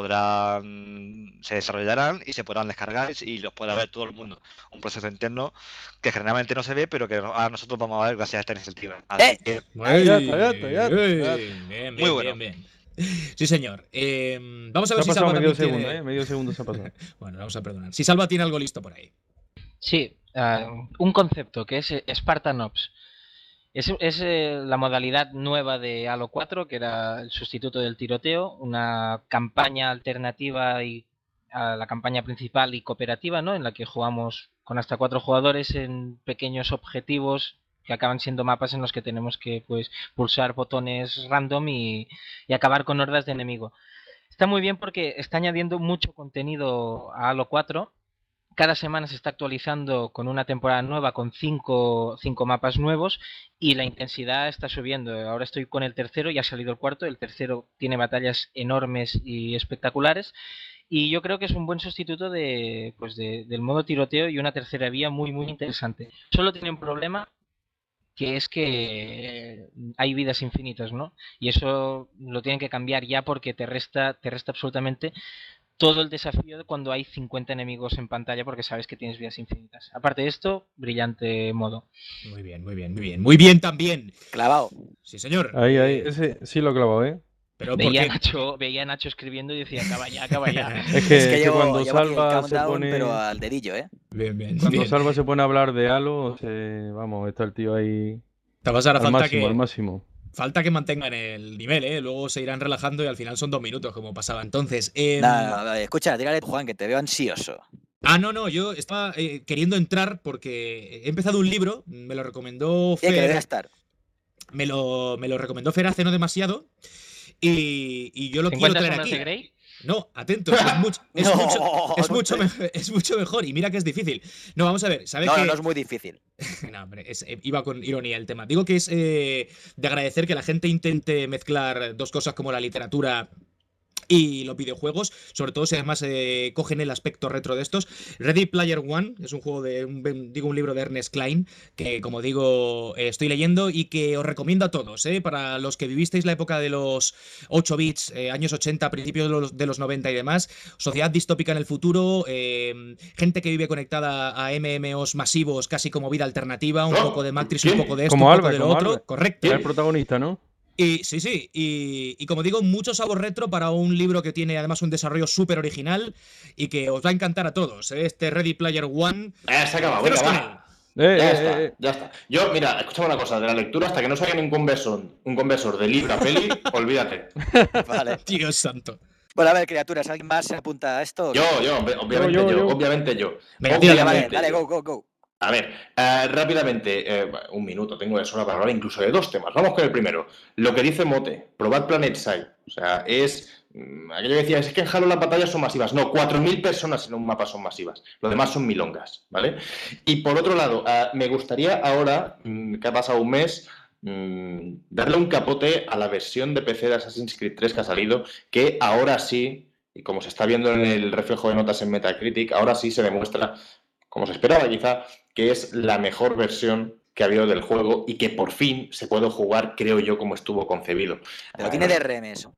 podrán se desarrollarán y se podrán descargar y los podrá ver todo el mundo. Un proceso interno que generalmente no se ve pero que ahora nosotros vamos a ver gracias a esta iniciativa. Así ¡Eh! que, Muy, ya está, ya está, ya está. Bien, bien, muy bueno. Bien, bien. Sí, señor. Eh, vamos a ver se si ha pasado Salva medio tiene... segundo, ¿eh? Medio segundo se ha pasado. Bueno, vamos a perdonar. Si Salva tiene algo listo por ahí. Sí, uh, un concepto que es Spartan Ops. Es, es eh, la modalidad nueva de Halo cuatro, que era el sustituto del tiroteo, una campaña alternativa y a la campaña principal y cooperativa, ¿no? En la que jugamos con hasta cuatro jugadores en pequeños objetivos que acaban siendo mapas en los que tenemos que pues pulsar botones random y, y acabar con hordas de enemigo. Está muy bien porque está añadiendo mucho contenido a Halo cuatro. Cada semana se está actualizando con una temporada nueva, con cinco, cinco mapas nuevos y la intensidad está subiendo. Ahora estoy con el tercero, ya ha salido el cuarto. El tercero tiene batallas enormes y espectaculares y yo creo que es un buen sustituto de, pues de, del modo tiroteo y una tercera vía muy muy interesante. Solo tiene un problema, que es que hay vidas infinitas, ¿no? Y eso lo tienen que cambiar ya porque te resta, te resta absolutamente todo el desafío de cuando hay cincuenta enemigos en pantalla porque sabes que tienes vidas infinitas. Aparte de esto, brillante modo. Muy bien, muy bien, muy bien. Muy bien también. Clavado. Sí, señor. Ahí, ahí. Ese sí lo he clavado, ¿eh? Pero veía, porque... a Nacho, veía a Nacho escribiendo y decía, acaba ya, acaba ya. Es que, Es que, es que llevo, cuando llevo aquí el Salva se countdown, pone... pero al dedillo, ¿eh? Bien, bien. Cuando bien. Salva se pone a hablar de Halo, se... vamos, está el tío ahí Te vas a dar al falta máximo, que... al máximo. Falta que mantengan el nivel, ¿eh? Luego se irán relajando y al final son dos minutos, como pasaba entonces. Eh... No, no, no, escucha, dígale, Juan, que te veo ansioso. Ah, no, no, yo estaba eh, queriendo entrar porque he empezado un libro, me lo recomendó Fer. Que debe estar. Me lo, me lo recomendó Fer hace no demasiado y, y yo lo quiero traer aquí. De Grey? No, atentos, es mucho, es, no, mucho, es, no mucho te... mejor, es mucho mejor y mira que es difícil. No, vamos a ver, ¿sabes no, que... No, no es muy difícil. No, hombre, es, iba con ironía el tema. Digo que es eh, de agradecer que la gente intente mezclar dos cosas como la literatura y los videojuegos, sobre todo si además eh, cogen el aspecto retro de estos. Ready Player One es un juego de, un, digo, un libro de Ernest Cline, que como digo, eh, estoy leyendo y que os recomiendo a todos, eh, para los que vivisteis la época de los ocho bits, eh, años ochenta, principios de los, de los noventa y demás, sociedad distópica en el futuro, eh, gente que vive conectada a M M Os masivos, casi como vida alternativa, un poco de Matrix, un poco de esto, como un Albert, poco de lo como otro, Albert. correcto. Era el protagonista, ¿no? Y sí, sí, y, y como digo, mucho sabor retro para un libro que tiene además un desarrollo súper original y que os va a encantar a todos, ¿eh? Este Ready Player One. Eh, se acaba, Haceros venga, con va. él. Eh, Ya eh, está, eh. ya está. Yo, mira, escúchame una cosa, de la lectura hasta que no salga ningún conversor, un conversor de libro a peli, olvídate. Vale. Dios santo. Bueno, a ver, criaturas, ¿alguien más se apunta a esto? Yo, yo, ob- obviamente yo, Yo, yo, yo. obviamente yo. Venga, tira, Venga, vale, Obviamente dale, yo. go, go, go. A ver, eh, rápidamente, eh, un minuto tengo de sobra para hablar incluso de dos temas. Vamos con el primero. Lo que dice Mote, probad PlanetSide. O sea, es mm, aquello que decía, es que en Halo las batallas son masivas. No, cuatro mil personas en un mapa son masivas. Lo demás son milongas, ¿vale? Y por otro lado, eh, me gustaría ahora, mm, que ha pasado un mes, mm, darle un capote a la versión de P C de Assassin's Creed tres que ha salido, que ahora sí, y como se está viendo en el reflejo de notas en Metacritic, ahora sí se demuestra, como se esperaba quizá, que es la mejor versión que ha habido del juego y que por fin se puede jugar, creo yo, como estuvo concebido. Pero tiene D R M eso.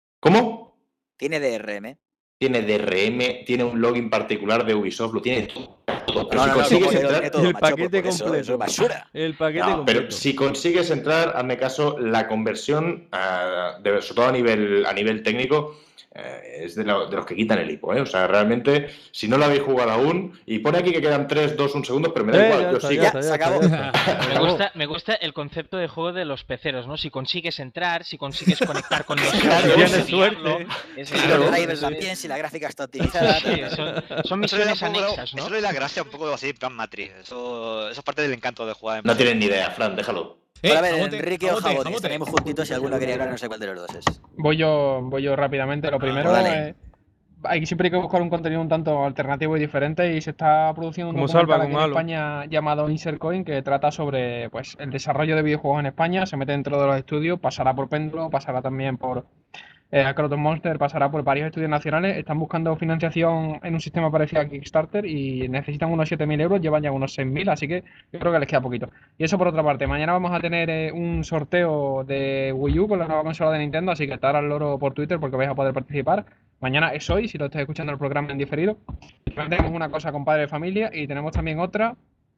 ¿Cómo? Tiene D R M. Tiene D R M, tiene un login particular de Ubisoft, lo tiene todo. todo. Pero No, si no, no, consigues como que lo entrar... tiene todo, el macho, paquete porque eso- completo. eso es basura. El paquete No, completo. pero si consigues entrar, hazme caso, la conversión, uh, de, sobre todo a nivel, a nivel técnico, uh, es de, lo, de los que quitan el hipo, ¿eh? O sea, realmente, si no lo habéis jugado aún, y pone aquí que quedan tres, dos, un segundo, pero me da Eh, igual, ya yo está, sigo. ya está, ya Se está, acabó. ya está. Se Me acabó. gusta, me gusta el concepto de juego de los peceros, ¿no? Si consigues entrar, si consigues conectar con los Claro, servidores, tienes diablo, suerte. es- Si Claro. los drivers van bien, si la gráfica está optimizada. Sí, son, son Eso le da misiones un poco- anexas, ¿no? Eso le da gracia un poco así, plan Matrix. Eso, eso es parte del encanto de jugar en No P C. tienen ni idea, Fran, déjalo. Eh, Bueno, a ver, jabote, Enrique o jabote, Jabote, jabote. estaremos juntitos y alguno quería hablar, no sé cuál de los dos es. Voy yo, voy yo rápidamente. Lo primero, dale. eh, hay, siempre hay que buscar un contenido un tanto alternativo y diferente y se está produciendo un Como documental Salva, aquí como en Halo. España llamado Insert Coin que trata sobre pues el desarrollo de videojuegos en España. Se mete dentro de los estudios, pasará por Péndulo, pasará también por eh, Acroton Monster, pasará por varios estudios nacionales. Están buscando financiación en un sistema parecido a Kickstarter y necesitan unos siete mil euros, llevan ya unos seis mil, así que yo creo que les queda poquito. Y eso por otra parte, mañana vamos a tener eh, un sorteo de Wii U con la nueva consola de Nintendo, así que estar al loro por Twitter porque vais a poder participar. Mañana es hoy, si lo estáis escuchando el programa en diferido. Tenemos una cosa con Padre de Familia y tenemos también otra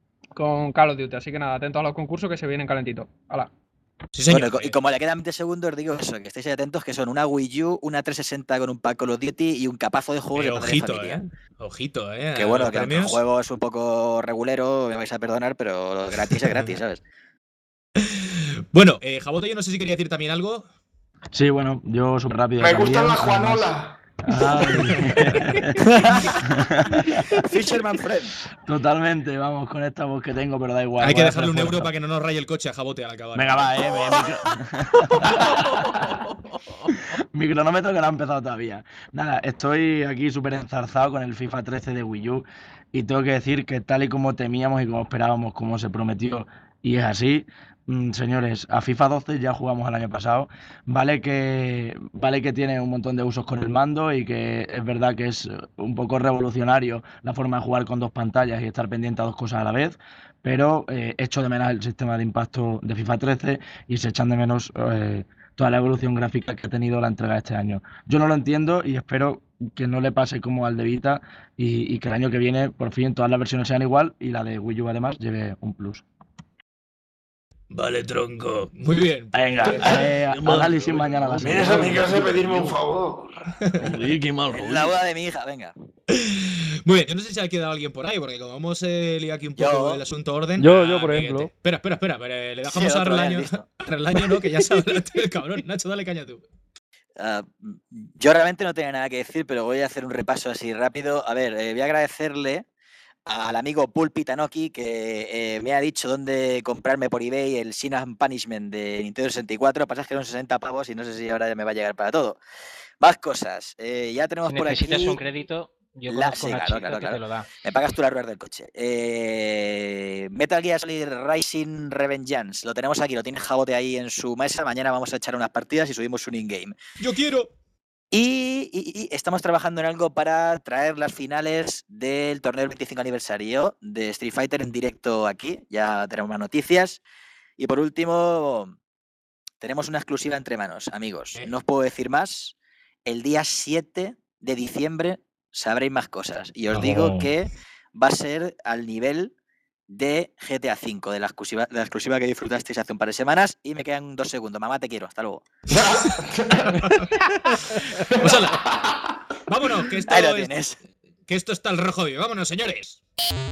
con Call of Duty, así que nada, atentos a los concursos que se vienen calentitos. ¡Hala! Sí, señor. Bueno, y co- y como le quedan veinte segundos, digo eso, que estéis atentos, que son una Wii U, una trescientos sesenta con un pack Call of Duty y un capazo de juegos Eh, de Padre de ojito, Familia. eh. Ojito, eh. Que a bueno, los que aunque el premios. juego es un poco regulero, me vais a perdonar, pero gratis es gratis, ¿sabes? Bueno, eh, Jabote, yo no sé si quería decir también algo. Sí, bueno, yo súper rápido. Me también, gusta la además- Juanola. Ay. Fisherman Friend. Totalmente, vamos, con esta voz que tengo, pero da igual. Hay que voy a dejarle un hacer euro fuerza. para que no nos raye el coche a Jabote al acabar. Venga, va, eh. Mi, mi cronómetro que no ha empezado todavía. Nada, estoy aquí súper enzarzado con el FIFA trece de Wii U y tengo que decir que tal y como temíamos y como esperábamos, como se prometió, y es así, mm, señores, a FIFA doce ya jugamos el año pasado. Vale que, vale que tiene un montón de usos con el mando y que es verdad que es un poco revolucionario la forma de jugar con dos pantallas y estar pendiente a dos cosas a la vez, pero eh, echo de menos el sistema de impacto de FIFA trece y se echan de menos eh, toda la evolución gráfica que ha tenido la entrega este año. Yo no lo entiendo y espero que no le pase como al de Vita y, y que el año que viene por fin todas las versiones sean igual y la de Wii U además lleve un plus. Vale, tronco. Muy bien. Venga, eh, análisis mañana a las Vienes seis. a mi casa a pedirme un favor. Qué mal rollo. La boda de mi hija, venga. Muy bien, yo no sé si ha quedado alguien por ahí, porque como hemos eh, liado aquí un poco Yo. el asunto orden. Yo, yo, Ah, por amiguete. ejemplo. Espera, espera, espera, pero, eh, le Sí, dejamos el a otro día, Relaño. listo. A Relaño, ¿no? Que ya sabrá el cabrón. Nacho, dale caña tú. Ah, yo realmente no tenía nada que decir, pero voy a hacer un repaso así rápido. A ver, eh, voy a agradecerle al amigo Pulpi Tanoki que eh, me ha dicho dónde comprarme por eBay el Sin and Punishment de Nintendo sesenta y cuatro. Pasa es que son sesenta pavos y no sé si ahora ya me va a llegar para todo. Más cosas. Eh, ya tenemos Si por necesitas aquí. un crédito, yo la- conozco sí, una claro, chica claro, que claro. te lo da. Me pagas tú las ruedas del coche. Eh, Metal Gear Solid Rising Revengeance. Lo tenemos aquí, lo tiene Jabote ahí en su mesa. Mañana vamos a echar unas partidas y subimos un in-game. Yo quiero. Y, y- y estamos trabajando en algo para traer las finales del torneo del veinticinco aniversario de Street Fighter en directo aquí. Ya tenemos más noticias. Y por último, tenemos una exclusiva entre manos, amigos. ¿Eh? No os puedo decir más. El día siete de diciembre sabréis más cosas. Y os Oh. digo que va a ser al nivel de G T A cinco, de la exclusiva, de la exclusiva que disfrutasteis hace un par de semanas. Y me quedan dos segundos. Mamá, te quiero. Hasta luego. Pues hala. Vámonos, que esto, Ahí lo es- tienes. que esto está al rojo vivo. Vámonos, señores.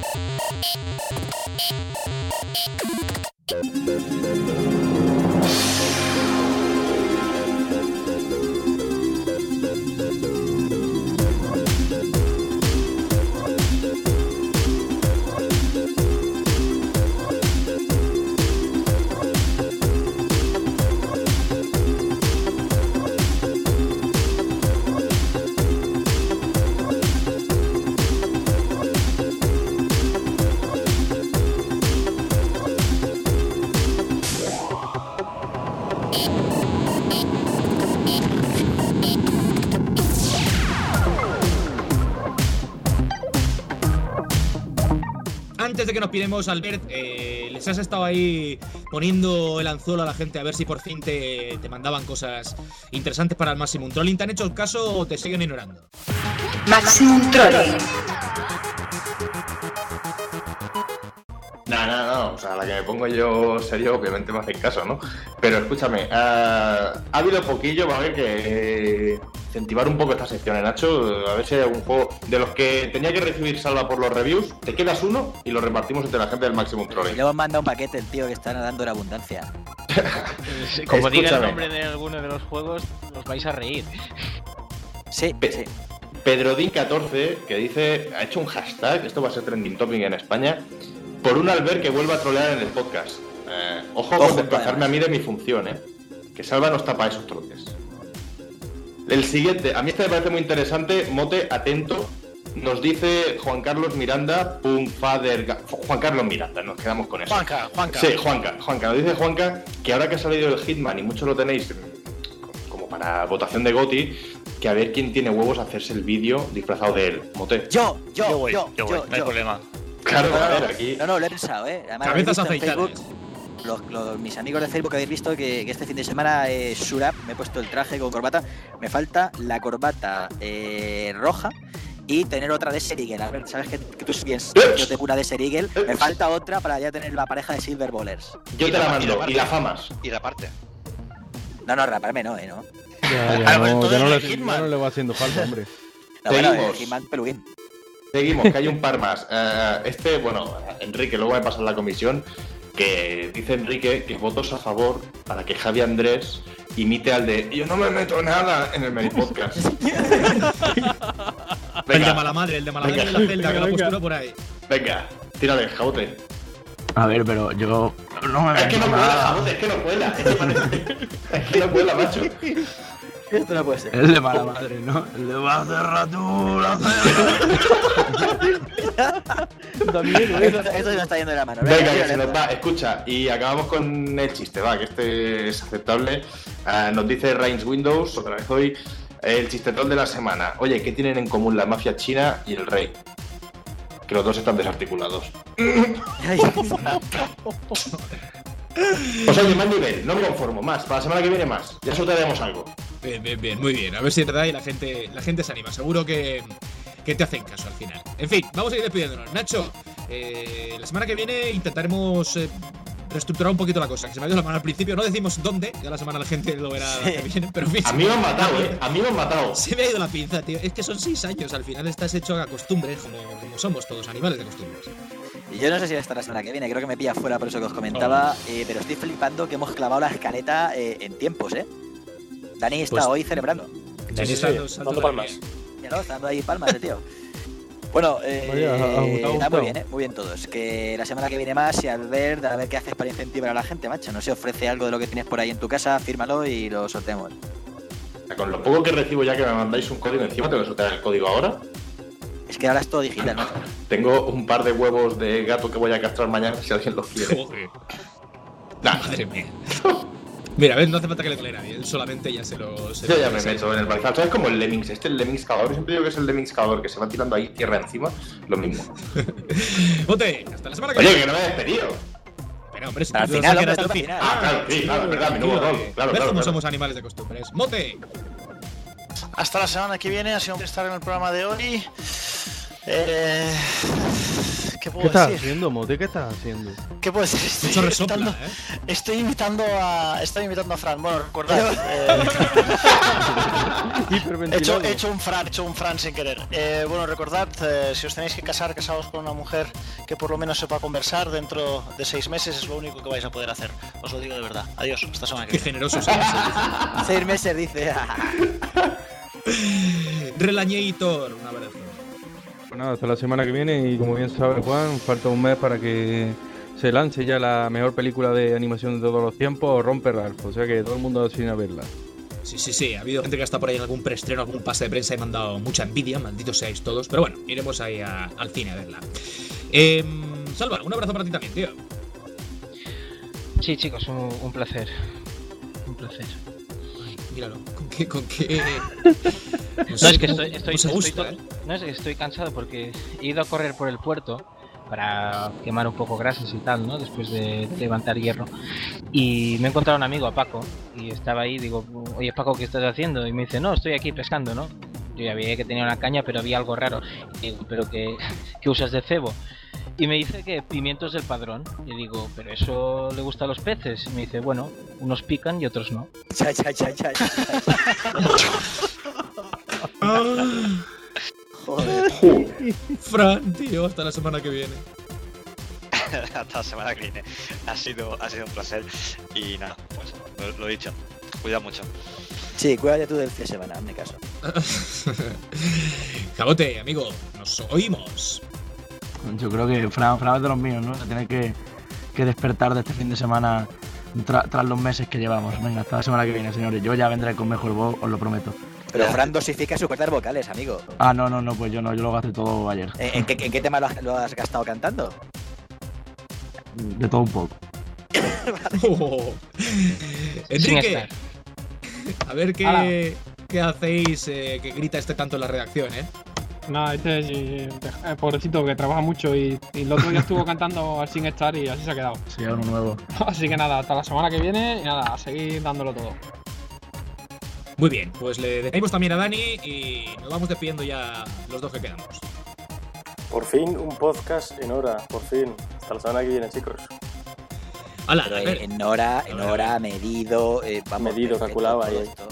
Antes de que nos piremos, Albert, eh, les has estado ahí poniendo el anzuelo a la gente a ver si por fin te, te mandaban cosas interesantes para el Maximum Trolling. ¿Te han hecho el caso o te siguen ignorando? Maximum Trolling. No, no, no, o sea, la que me pongo yo serio, obviamente me hacen caso, ¿no? Pero escúchame, ha, ha habido poquillo, va a haber que eh, incentivar un poco esta sección, ¿eh, Nacho? A ver si hay algún juego de los que tenía que recibir salva por los reviews, te quedas uno y lo repartimos entre la gente del Maximum Y Trolling. luego manda un paquete el tío que está nadando en abundancia. Como diga el Escúchame. nombre de alguno de los juegos, os vais a reír. Sí, Pe- sí. Pedrodín catorce, que dice, ha hecho un hashtag, esto va a ser trending topic en España, por un Albert que vuelva a trolear en el podcast. Eh, ojo Ojo, con desplazarme además. a mí de mi función, ¿eh? Que Salva no está para esos troles. El siguiente, a mí este me parece muy interesante, mote, atento, nos dice Juan Carlos Miranda, pum, father, ga- Juan Carlos Miranda, nos quedamos con eso. Juanca, Juanca. Sí, Juanca, Juanca, nos dice Juanca que ahora que ha salido el Hitman y muchos lo tenéis mm, como para votación de GOTY, que a ver quién tiene huevos a hacerse el vídeo disfrazado de él, mote. Yo, yo, Yo yo, voy, yo, yo voy, no hay problema. Claro, No, no, a ver, no, aquí... no, no, lo he pensado, ¿eh? Además, Cabezas habéis visto en afeitadas. Facebook, los, los- mis amigos de Facebook habéis visto que, que este fin de semana eh, Surap, me he puesto el traje con corbata, me falta la corbata eh, roja y tener otra de Serigel. A ver, sabes que, que tú bien yo tengo una de Serigel, me falta otra para ya tener la pareja de Silver Bowlers. Yo Y te la la- y mando, la y la famas. Y la parte. No, no, raparme no, ¿eh? No. Ya, ya Ah, pues no, entonces ya no no le, es Hitman. ya no le va haciendo falta, hombre. No, bueno, Seguimos. el He-Man peluquín. Seguimos, que hay un par más. Eh, este, bueno, Enrique, luego me pasar la comisión, que dice Enrique que votos a favor para que Javi Andrés imite al de yo no me meto nada en el Mary Podcast. El de mala madre, el de mala Venga. madre de la celda, que lo ha Venga, puesto venga. uno por ahí. Venga, tírale, Jabote. A ver, pero yo no me Es que no meto cuela, nada. Jabote, es que no cuela. Es que, parece- es que no cuela, macho. Esto no puede ser. El de mala madre, ¿no? El de va a cerrar tú la Esto, esto se nos está yendo de la mano. Venga, que tírale, se nos tírale. va. Escucha, y acabamos con el chiste, va, que este es aceptable. Ah, nos dice Rains Windows, otra vez hoy, el chistetón de la semana. Oye, ¿qué tienen en común la mafia china y el rey? Que los dos están desarticulados. Ay, Pues oye, más nivel, no me conformo, más. Para la semana que viene más. Ya soltaremos algo. Bien, bien, bien, muy bien. A ver si es verdad y la gente, la gente se anima. Seguro que, que te hacen caso al final. En fin, vamos a ir despidiéndonos. Nacho, eh, la semana que viene intentaremos eh, reestructurar un poquito la cosa. Que se me ha ido la mano al principio. No decimos dónde, ya la semana la gente lo verá la que viene. Pero en fin, A mí me han matado, eh. A mí me han matado. se me ha ido la pinza, tío. Es que son seis años. Al final estás hecho a costumbre, como, como somos todos, animales de costumbres. Y yo no sé si va a estar la semana que viene, creo que me pilla fuera por eso que os comentaba, eh, pero estoy flipando que hemos clavado la escaleta eh, en tiempos, ¿eh? Dani está Pues- hoy celebrando. Dani sí, está sí, dando saltos dando de palmas. alegría. Ya no, está dando ahí palmas el tío. Bueno, eh, Oye, ha- ha gustado, ha está gustado. muy bien, ¿eh? Muy bien todos. Que la semana que viene más y al ver, a ver qué haces para incentivar a la gente, macho. No se ofrece algo de lo que tienes por ahí en tu casa, fírmalo y lo sorteamos. Con lo poco que recibo ya que me mandáis un código encima, tengo que soltar el código ahora. Es que ahora es todo digital, ¿no? Tengo un par de huevos de gato que voy a castrar mañana si alguien los quiere. Joder, Nah, madre mía. Mira, ves, no hace falta que le tole nadie, él solamente ya se lo... Se Yo lo ya me meto en el maizal. ¿Sabes como el Lemmings? Este, el Lemmings cavador. Siempre digo que es el Lemmings cavador, que se va tirando ahí tierra encima. Lo mismo. Bote, hasta la semana que Oye, viene. que no me he despedido. Pero, hombre, si Al tú lo final, sacas hombre, hasta el al fin. final. Ah, claro, sí, claro, es verdad, mi nuevo rol. Claro, ¿Ves claro, cómo claro. somos animales de costumbres? Mote. Hasta la semana que viene, ha sido un placer estar en el programa de hoy. Eh, ¿Qué puedo ¿Qué estás decir? haciendo, Mote? ¿Qué estás haciendo? ¿Qué puedo decir? Estoy Mucho resopla, invitando, ¿eh? estoy invitando a estoy invitando a Fran. Bueno, recordad, eh, he, hecho, Hiperventilado. he hecho un Fran, he hecho un Fran sin querer. Eh, bueno, recordad, eh, si os tenéis que casar, casaos con una mujer que por lo menos sepa conversar dentro de seis meses, es lo único que vais a poder hacer. Os lo digo de verdad. Adiós, hasta semana que Qué viene. generoso seas. Seis meses, dice. Relañator, un abrazo. Pues nada, hasta la semana que viene y como bien sabe Juan, falta un mes para que se lance ya la mejor película de animación de todos los tiempos, Romper Ralph, o sea que todo el mundo va a ir a verla. Sí, sí, sí, ha habido gente que está por ahí en algún preestreno, algún pase de prensa y me han dado mucha envidia, malditos seáis todos, pero bueno, iremos ahí a- al cine a verla. Eh, Salva, un abrazo para ti también, tío. Sí, chicos, un, un placer. Un placer. Ay, míralo, con qué, con qué... No, No, sé es que cómo- estoy, estoy, cómo se estoy gusta, to- ¿eh? no, es que estoy cansado porque he ido a correr por el puerto para quemar un poco grasas y tal, ¿no? Después de, de levantar hierro. Y me he encontrado un amigo, a Paco, y estaba ahí, digo, oye Paco, ¿qué estás haciendo? Y me dice, no, estoy aquí pescando, ¿no? Yo ya veía que tenía una caña, pero había algo raro. Y digo, ¿pero qué, qué usas de cebo? Y me dice que pimientos del Padrón. Y digo, ¿pero eso le gusta a los peces? Y me dice, bueno, unos pican y otros no. Cha, cha, cha, cha, cha. Joder. Fran, tío, hasta la semana que viene. Hasta la semana que viene. Ha sido, ha sido un placer. Y nada, pues lo, lo dicho. Cuida mucho. Sí, cuídate tú del fin de semana, hazme caso. Jabote, amigo, nos oímos. Yo creo que Fran, Fran es de los míos, ¿no? Tiene que, que despertar de este fin de semana tra- tras los meses que llevamos. Venga, hasta la semana que viene, señores. Yo ya vendré con mejor voz, os lo prometo. Pero Fran dosifica sus cuerdas vocales, amigo. Ah, no, no, no, pues yo no, yo lo gasté todo ayer. ¿En, en qué, en qué tema lo has, lo has gastado cantando? De todo un poco. Oh. Enrique, a ver qué, qué hacéis, eh, que grita este tanto en la redacción, ¿eh? Nada, este es eh, eh, pobrecito que trabaja mucho y, y el otro día estuvo cantando al Sin Star y así se ha quedado. Sí, uno nuevo. Así que nada, hasta la semana que viene y nada, a seguir dándolo todo. Muy bien, pues le despedimos también a Dani y nos vamos despidiendo ya los dos que quedamos. Por fin un podcast en hora, por fin. Hasta la semana que viene, chicos. Hala, Pero a ver. en hora, en A ver, a hora, medido, eh, vamos, Medido, perfecto, calculado, todo ahí. esto.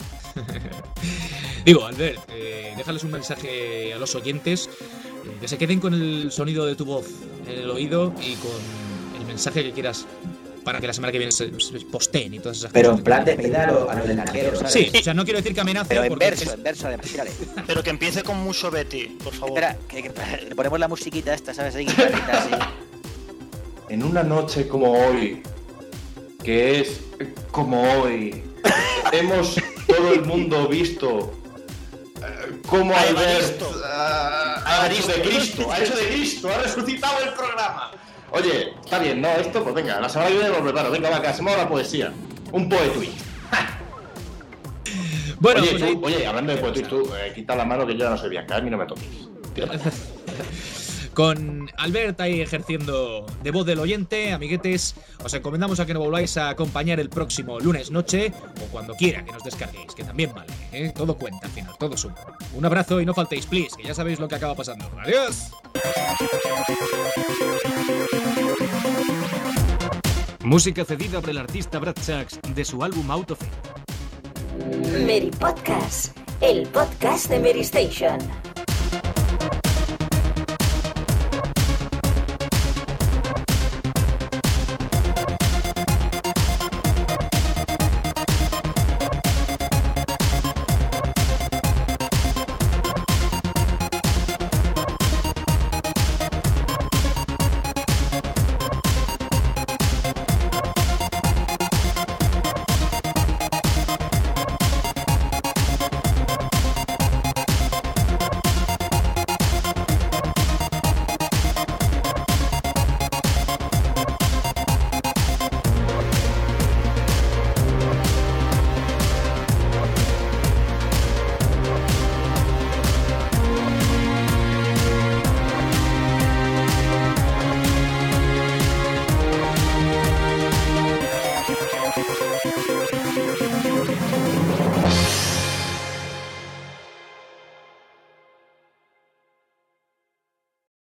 Digo, Albert, eh, déjales un mensaje a los oyentes, eh, que se queden con el sonido de tu voz en el oído y con el mensaje que quieras para que la semana que viene se, se posteen y todas esas Pero cosas. en plan de pedida a lo, a lo del arquero, ¿sabes? Sí, o sea, no quiero decir que amenace, Pero en porque verso, es- en verso, además, tírale. Pero que empiece con mucho Betty, por favor. Espera, que, que- le ponemos la musiquita esta, ¿sabes? Ahí, guitarrita, así. En una noche como hoy, que es como hoy, hemos todo el mundo visto eh, cómo A Albert Evaristo. ah, ha hecho de Cristo, ha hecho de Cristo, ha resucitado el programa. Oye, está bien, ¿no? Esto, pues venga, la semana que viene lo preparo. Venga, va, que hacemos la poesía. Un poetui. Bueno, oye, pues tú, ahí- oye, hablando de poetui, tú, eh, quita la mano que yo ya no soy bien, a mí no me toques. Tira. Con Albert ahí ejerciendo de voz del oyente, amiguetes, os encomendamos a que nos volváis a acompañar el próximo lunes noche o cuando quiera que nos descarguéis, que también vale, ¿eh? Todo cuenta al final, todo suma. Un abrazo y no faltéis, please, que ya sabéis lo que acaba pasando. ¡Adiós! Música cedida por el artista Brad Sachs de su álbum Out of It. Mary Podcast, el podcast de Mary Station.